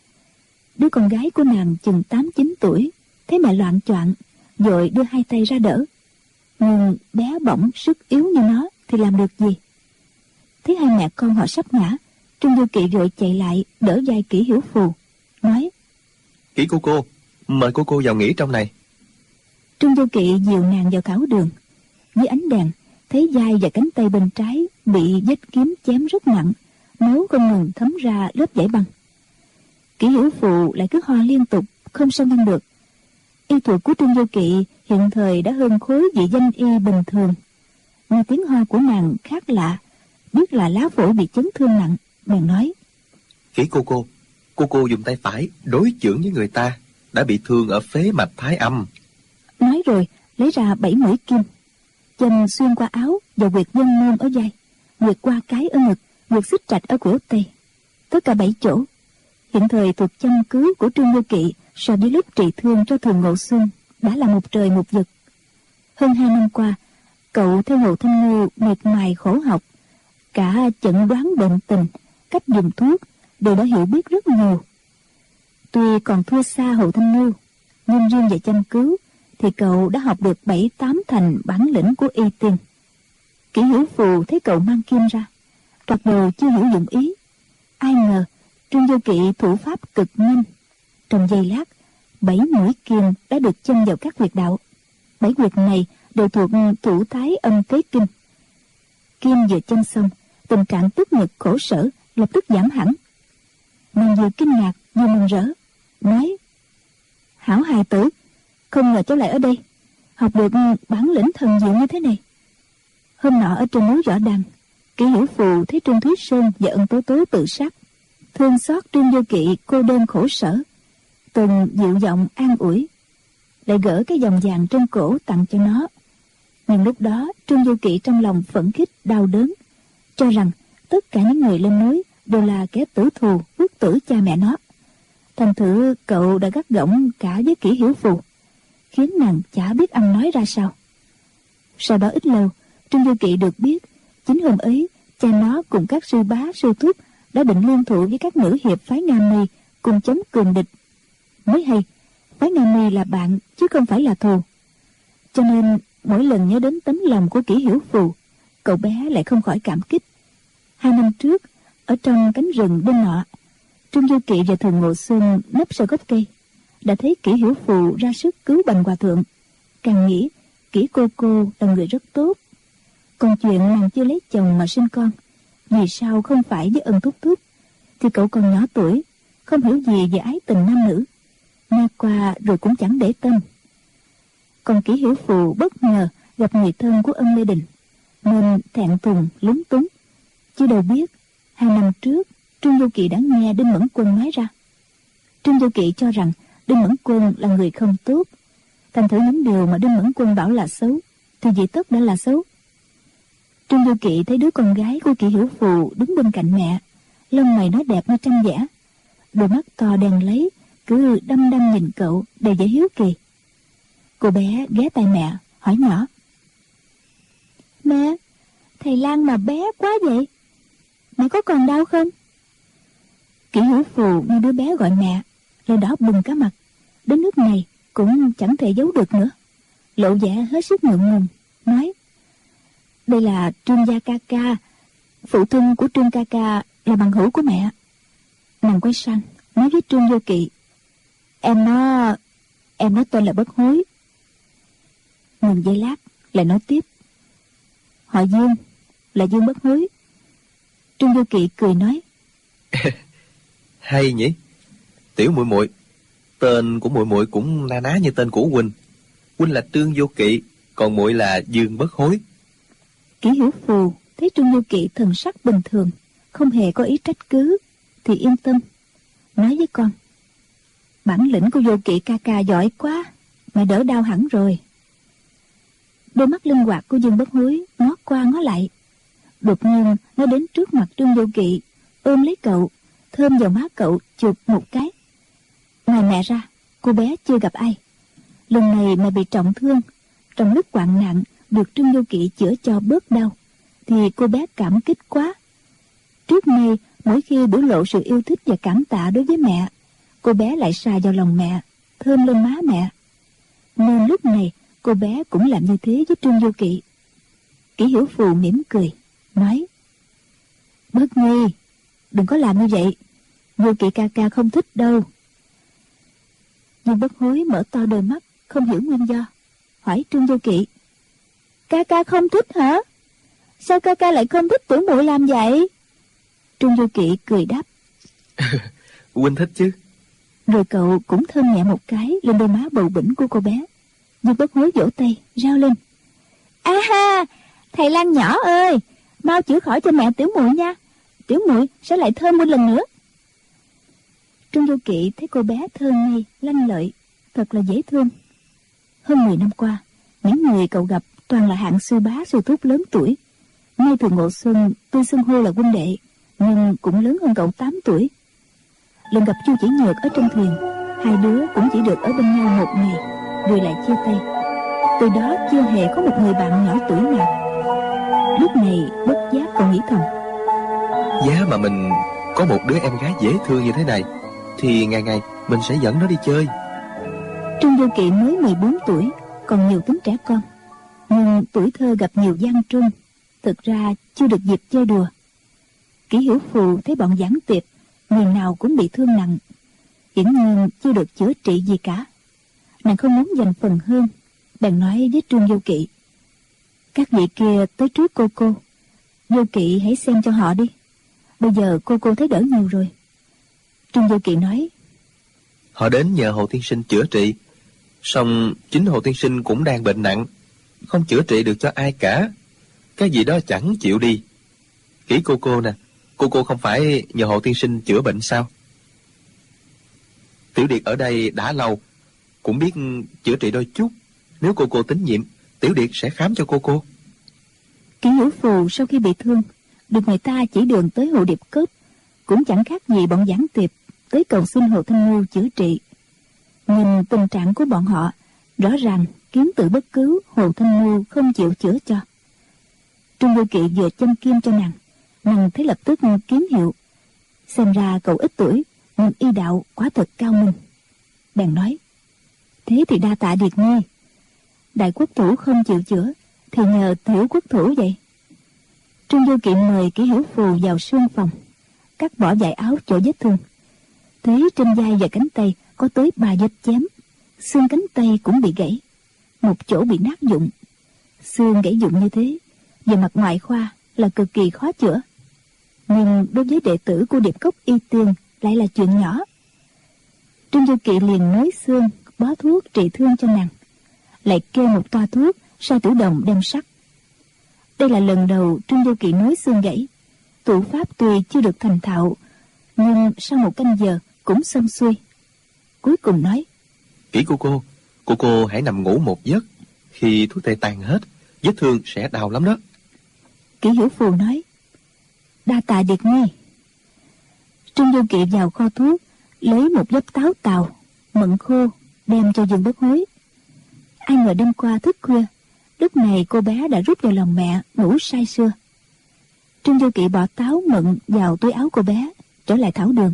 Đứa con gái của nàng chừng 8-9 tuổi, thấy mẹ loạng choạng, vội đưa hai tay ra đỡ. Nhưng bé bỏng sức yếu như nó thì làm được gì? Thấy hai mẹ con họ sắp ngã, Trương Vô Kỵ vội chạy lại đỡ vai Kỷ Hiểu Phù, nói: Kỷ cô, mời cô vào nghỉ trong này. Trương Vô Kỵ dìu nàng vào thảo đường. Dưới ánh đèn, thấy vai và cánh tay bên trái bị vết kiếm chém rất nặng, máu không ngừng thấm ra lớp vảy băng. Kỷ Hiểu Phù lại cứ ho liên tục, không sao ngăn được. Y thuật của Trương Vô Kỵ hiện thời đã hơn khối vị danh y bình thường. Nghe tiếng ho của nàng khác lạ, biết là lá phổi bị chấn thương nặng, bèn nói: Kỷ cô dùng tay phải đối chưởng với người ta đã bị thương ở phế mạch thái âm. Nói rồi lấy ra 7 mũi kim, châm xuyên qua áo và quyệt dân môn ở vai, quyệt qua cái ở ngực, quyệt xích trạch ở khuỷu tay, tất cả 7 chỗ. Hiện thời thuật châm cứu của Trương Vô Kỵ so với lúc trị thương cho Thường Ngộ Xuân đã là một trời một vực. Hơn 2 năm qua, cậu theo Hồ Thanh Ngưu miệt mài khổ học, cả chẩn đoán bệnh tình, cách dùng thuốc đều đã hiểu biết rất nhiều. Tuy còn thua xa Hồ Thanh Ngưu, nhưng riêng về châm cứu thì cậu đã học được 7-8 thành bản lĩnh của y tiên. Kỷ Hiểu Phù thấy cậu mang kim ra, thoạt đầu chưa hiểu dụng ý. Ai ngờ Trương Vô Kỵ thủ pháp cực nhanh, trong giây lát 7 mũi kim đã được châm vào các huyệt đạo. 7 huyệt này đều thuộc thủ thái âm kế kinh. Kim vừa châm xong, tình trạng tức ngực khổ sở lập tức giảm hẳn. Nàng vừa kinh ngạc vừa mừng rỡ, nói: Hảo hài tử, không ngờ cháu lại ở đây, học được bản lĩnh thần diệu như thế này. Hôm nọ ở trên núi Võ Đăng, Kỷ Hiểu Phù thấy Trương Thúy Sơn và Ân Tố Tố tự sát, thương xót Trương Vô Kỵ cô đơn khổ sở, từng dịu giọng an ủi, lại gỡ cái vòng vàng trên cổ tặng cho nó. Nhưng lúc đó Trương Vô Kỵ trong lòng phẫn khích đau đớn, cho rằng tất cả những người lên núi đều là kẻ tử thù bức tử cha mẹ nó. Thành thử cậu đã gắt gỏng cả với Kỷ Hiểu Phù, khiến nàng chả biết ăn nói ra sao. Sau đó ít lâu, Trương Vô Kỵ được biết chính hôm ấy cha nó cùng các sư bá sư thúc đã định liên thủ với các nữ hiệp phái Nga Mi cùng chống cường địch. mới hay phái Nga Mi là bạn chứ không phải là thù. Cho nên mỗi lần nhớ đến tấm lòng của Kỷ Hiểu Phù, cậu bé lại không khỏi cảm kích. 2 năm trước, ở trong cánh rừng bên nọ, Trương Du Kỵ và Thường Ngộ Xuân nấp sau gốc cây, đã thấy Kỷ Hiểu Phù ra sức cứu Bành Hòa Thượng. Càng nghĩ Kỷ cô là người rất tốt. Còn chuyện nàng chưa lấy chồng mà sinh con, vì sao không phải với ân thúc thúc, thì cậu còn nhỏ tuổi, không hiểu gì về ái tình nam nữ, nghe qua rồi cũng chẳng để tâm. Còn Kỷ Hiểu Phù bất ngờ gặp người thân của Ân Lê Đình, nên thẹn thùng lúng túng, chứ đâu biết 2 năm trước Trương Du Kỵ đã nghe Đinh Mẫn Quân nói ra. Trương Du Kỵ cho rằng Đinh Mẫn Quân là người không tốt, thành thử những điều mà Đinh Mẫn Quân bảo là xấu thì dĩ tất đã là xấu. Trương Du Kỵ thấy đứa con gái của Kỷ Hiểu Phù đứng bên cạnh mẹ, lông mày nó đẹp như tranh vẽ, đôi mắt to đen lấy, cứ đăm đăm nhìn cậu đầy vẻ hiếu kỳ. Cô bé ghé tai mẹ hỏi nhỏ: "Mẹ, thầy Lang mà bé quá vậy, mẹ có còn đau không?" Kỷ Hiểu Phù nghe đứa bé gọi mẹ, lên đỏ bừng cả mặt, đến nước này cũng chẳng thể giấu được nữa, lộ vẻ hết sức ngượng ngùng, nói: "Đây là Trương gia ca ca, phụ thân của Trương ca ca là bằng hữu của mẹ." Nàng quay sang nói với Trương Du Kỵ: Em nó tên là Bất Hối." Ngừng giây lát lại nói tiếp: "Họ Dương, là Dương Bất Hối." Trương Du Kỵ cười nói: Hay nhỉ. Tiểu muội muội, tên của muội muội cũng na ná như tên của huynh. Huynh là Trương Du Kỵ, còn muội là Dương Bất Hối. Kỷ Hiểu Phù thấy Trương Du Kỵ thần sắc bình thường, không hề có ý trách cứ, thì yên tâm, nói với con: "Bản lĩnh của Du Kỵ ca ca giỏi quá, mẹ đỡ đau hẳn rồi." Đôi mắt linh hoạt của Dương Bất Hối ngó qua ngó lại, đột nhiên nó đến trước mặt Trương Du Kỵ, ôm lấy cậu, thơm vào má cậu chụp một cái. Ngoài mẹ ra, cô bé chưa gặp ai. Lần này mẹ bị trọng thương, trong lúc hoạn nạn được Trương Du Kỵ chữa cho bớt đau, thì cô bé cảm kích quá. Trước nay mỗi khi biểu lộ sự yêu thích và cảm tạ đối với mẹ, cô bé lại xà vào lòng mẹ, thơm lên má mẹ. Nên lúc này cô bé cũng làm như thế với Trương Du Kỵ. Kỷ Hiểu Phù mỉm cười nói: "Bất Nhi, đừng có làm như vậy, Du Kỵ ca ca không thích đâu." Nhưng Bất Hối mở to đôi mắt, không hiểu nguyên do, hỏi Trương Du Kỵ: "Ca ca không thích hả? Sao ca ca lại không thích tiểu muội làm vậy?" Trương Du Kỵ cười đáp: Huynh thích chứ. Rồi cậu cũng thơm nhẹ một cái lên đôi má bầu bĩnh của cô bé. Nhưng Bất Hối vỗ tay rao lên: "A ha, thầy Lang nhỏ ơi, mau chữa khỏi cho mẹ tiểu muội nha, tiểu muội sẽ lại thơm một lần nữa." Trương Du Kỵ thấy cô bé thơ ngây lanh lợi, thật là dễ thương. Hơn 10 năm qua, những người cậu gặp toàn là hạng sư bá sư thúc lớn tuổi. Ngay Thường Ngộ Xuân tuy xưng hô là huynh đệ, nhưng cũng lớn hơn cậu 8 tuổi. Lần gặp Chu Chỉ Nhược ở trên thuyền, hai đứa cũng chỉ được ở bên nhau một ngày rồi lại chia tay. Từ đó chưa hề có một người bạn nhỏ tuổi nào. Lúc này bất giác còn nghĩ thầm: Giá mà mình có một đứa em gái dễ thương như thế này, thì ngày ngày mình sẽ dẫn nó đi chơi. Trương Du Kỵ mới 14 tuổi, còn nhiều tính trẻ con, nhưng tuổi thơ gặp nhiều gian truân, thực ra chưa được dịp chơi đùa. Kỷ Hiểu Phù thấy bọn giảng tiệp người nào cũng bị thương nặng, hiển nhiên chưa được chữa trị gì cả. Nàng không muốn giành phần hơn, bèn nói với Trương Du Kỵ: "Các vị kia tới trước cô, Du Kỵ hãy xem cho họ đi. Bây giờ cô thấy đỡ nhiều rồi." Trương Du Kỵ nói: Họ đến nhờ Hồ tiên sinh chữa trị, song chính Hồ tiên sinh cũng đang bệnh nặng, không chữa trị được cho ai cả. Cái gì đó chẳng chịu đi. Kỹ cô nè, cô không phải nhờ Hồ tiên sinh chữa bệnh sao? Tiểu Điệt ở đây đã lâu, cũng biết chữa trị đôi chút. Nếu cô tín nhiệm, Tiểu Điệt sẽ khám cho cô. Kỷ Hiểu Phù sau khi bị thương, được người ta chỉ đường tới Hồ Điệp Cốc, cũng chẳng khác gì bọn giảng tiệp tới cầu xin Hồ Thanh Ngu chữa trị. Nhìn tình trạng của bọn họ, rõ ràng kiếm tự bất cứu Hồ Thanh Ngu không chịu chữa cho. Trương Du Kỵ vừa châm kim cho nàng thấy lập tức kiếm hiệu. Xem ra cậu ít tuổi, nhưng y đạo quả thật cao minh. bèn nói: Thế thì đa tạ Điệt Nhi. Đại quốc thủ không chịu chữa thì nhờ tiểu quốc thủ vậy. Trương Vô Kỵ mời Kỷ Hiểu Phù vào sương phòng, cắt bỏ vải áo chỗ vết thương. Thấy trên vai và cánh tay có tới 3 vết chém, xương cánh tay cũng bị gãy, một chỗ bị nát vụn. Xương gãy vụn như thế, về mặt ngoại khoa là cực kỳ khó chữa, nhưng đối với đệ tử của Điệp Cốc Y Tiên lại là chuyện nhỏ. Trương Vô Kỵ liền nối xương, bó thuốc trị thương cho nàng, lại kê một toa thuốc sai Tiểu Đồng đem sắc. Đây là lần đầu Trương Vô Kỵ nối xương gãy. Thủ pháp tuy chưa được thành thạo, nhưng sau một canh giờ cũng xong xuôi. Cuối cùng nói: Kỷ cô hãy nằm ngủ một giấc. Khi thuốc tê tan hết, vết thương sẽ đau lắm đó. Kỷ Hiểu Phù nói: Đa tạ Điệt Nhi. Trương Vô Kỵ vào kho thuốc, lấy một gấp táo tàu, mận khô, đem cho Dương Bất Hối. Ai ngờ đêm qua thức khuya, lúc này cô bé đã rút vào lòng mẹ, ngủ say sưa. Trương Vô Kỵ bỏ táo mận vào túi áo cô bé, trở lại thảo đường.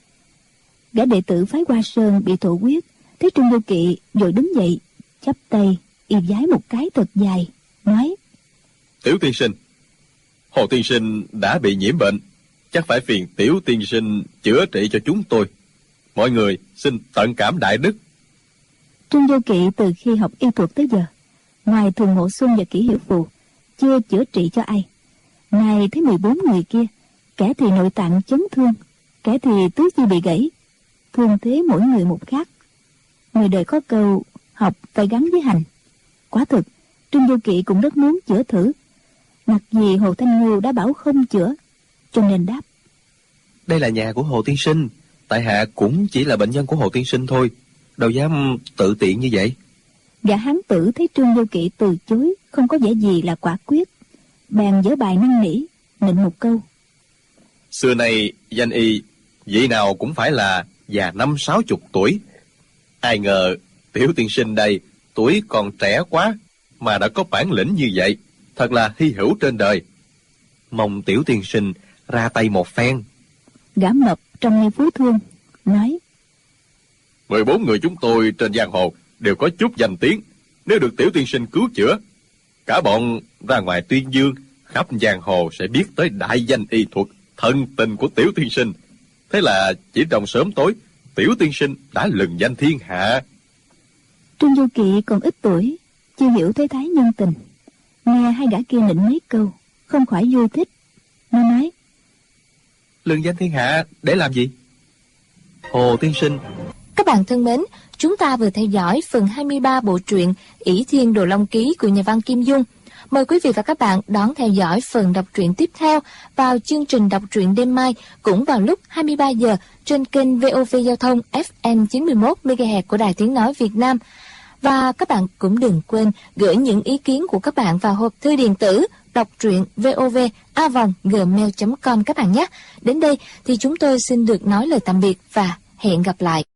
Gã đệ tử phái Hoa Sơn bị thổ huyết, thấy Trương Vô Kỵ vội đứng dậy, chắp tay y vái một cái thật dài, nói: Tiểu tiên sinh, Hồ tiên sinh đã bị nhiễm bệnh, chắc phải phiền Tiểu tiên sinh chữa trị cho chúng tôi. Mọi người xin tận cảm đại đức. Trương Vô Kỵ từ khi học y thuật tới giờ, ngoài Thường Mộ Xuân và Kỷ Hiểu Phù, chưa chữa trị cho ai. Nay thấy 14 người kia, kẻ thì nội tạng chấn thương, kẻ thì tứ chi bị gãy, thương thế mỗi người một khác. Người đời có câu học phải gắn với hành. Quả thực Trương Vô Kỵ cũng rất muốn chữa thử, mặc gì Hồ Thanh Ngưu đã bảo không chữa, cho nên đáp: Đây là nhà của Hồ tiên sinh, tại hạ cũng chỉ là bệnh nhân của Hồ tiên sinh thôi, đâu dám tự tiện như vậy. Gã hán tử thấy Trương Vô Kỵ từ chối, không có vẻ gì là quả quyết, bèn giở bài năn nỉ, nịnh một câu: Xưa nay danh y vị nào cũng phải là già 50-60 tuổi. Ai ngờ Tiểu tiên sinh đây tuổi còn trẻ quá mà đã có bản lĩnh như vậy, thật là hy hữu trên đời. Mong Tiểu tiên sinh ra tay một phen. Gã mập trông như phú thương nói: 14 người chúng tôi trên giang hồ đều có chút danh tiếng, nếu được Tiểu tiên sinh cứu chữa, cả bọn ra ngoài tuyên dương, khắp giang hồ sẽ biết tới đại danh y thuật thân tình của Tiểu tiên sinh. Thế là chỉ trong sớm tối, Tiểu tiên sinh đã lừng danh thiên hạ. Trương Vô Kỵ còn ít tuổi, chưa hiểu thế thái nhân tình, nghe hai gã kia nịnh mấy câu, không khỏi vui thích. Nó nói: Lừng danh thiên hạ để làm gì? Hồ tiên sinh. Các bạn thân mến, chúng ta vừa theo dõi phần 23 bộ truyện Ỷ Thiên Đồ Long Ký của nhà văn Kim Dung. Mời quý vị và các bạn đón theo dõi phần đọc truyện tiếp theo vào chương trình đọc truyện đêm mai, cũng vào lúc 23 giờ trên kênh VOV Giao thông FM 91 MHz của Đài Tiếng nói Việt Nam. Và các bạn cũng đừng quên gửi những ý kiến của các bạn vào hộp thư điện tử đọc truyện vov@gmail.com các bạn nhé. Đến đây thì chúng tôi xin được nói lời tạm biệt và hẹn gặp lại.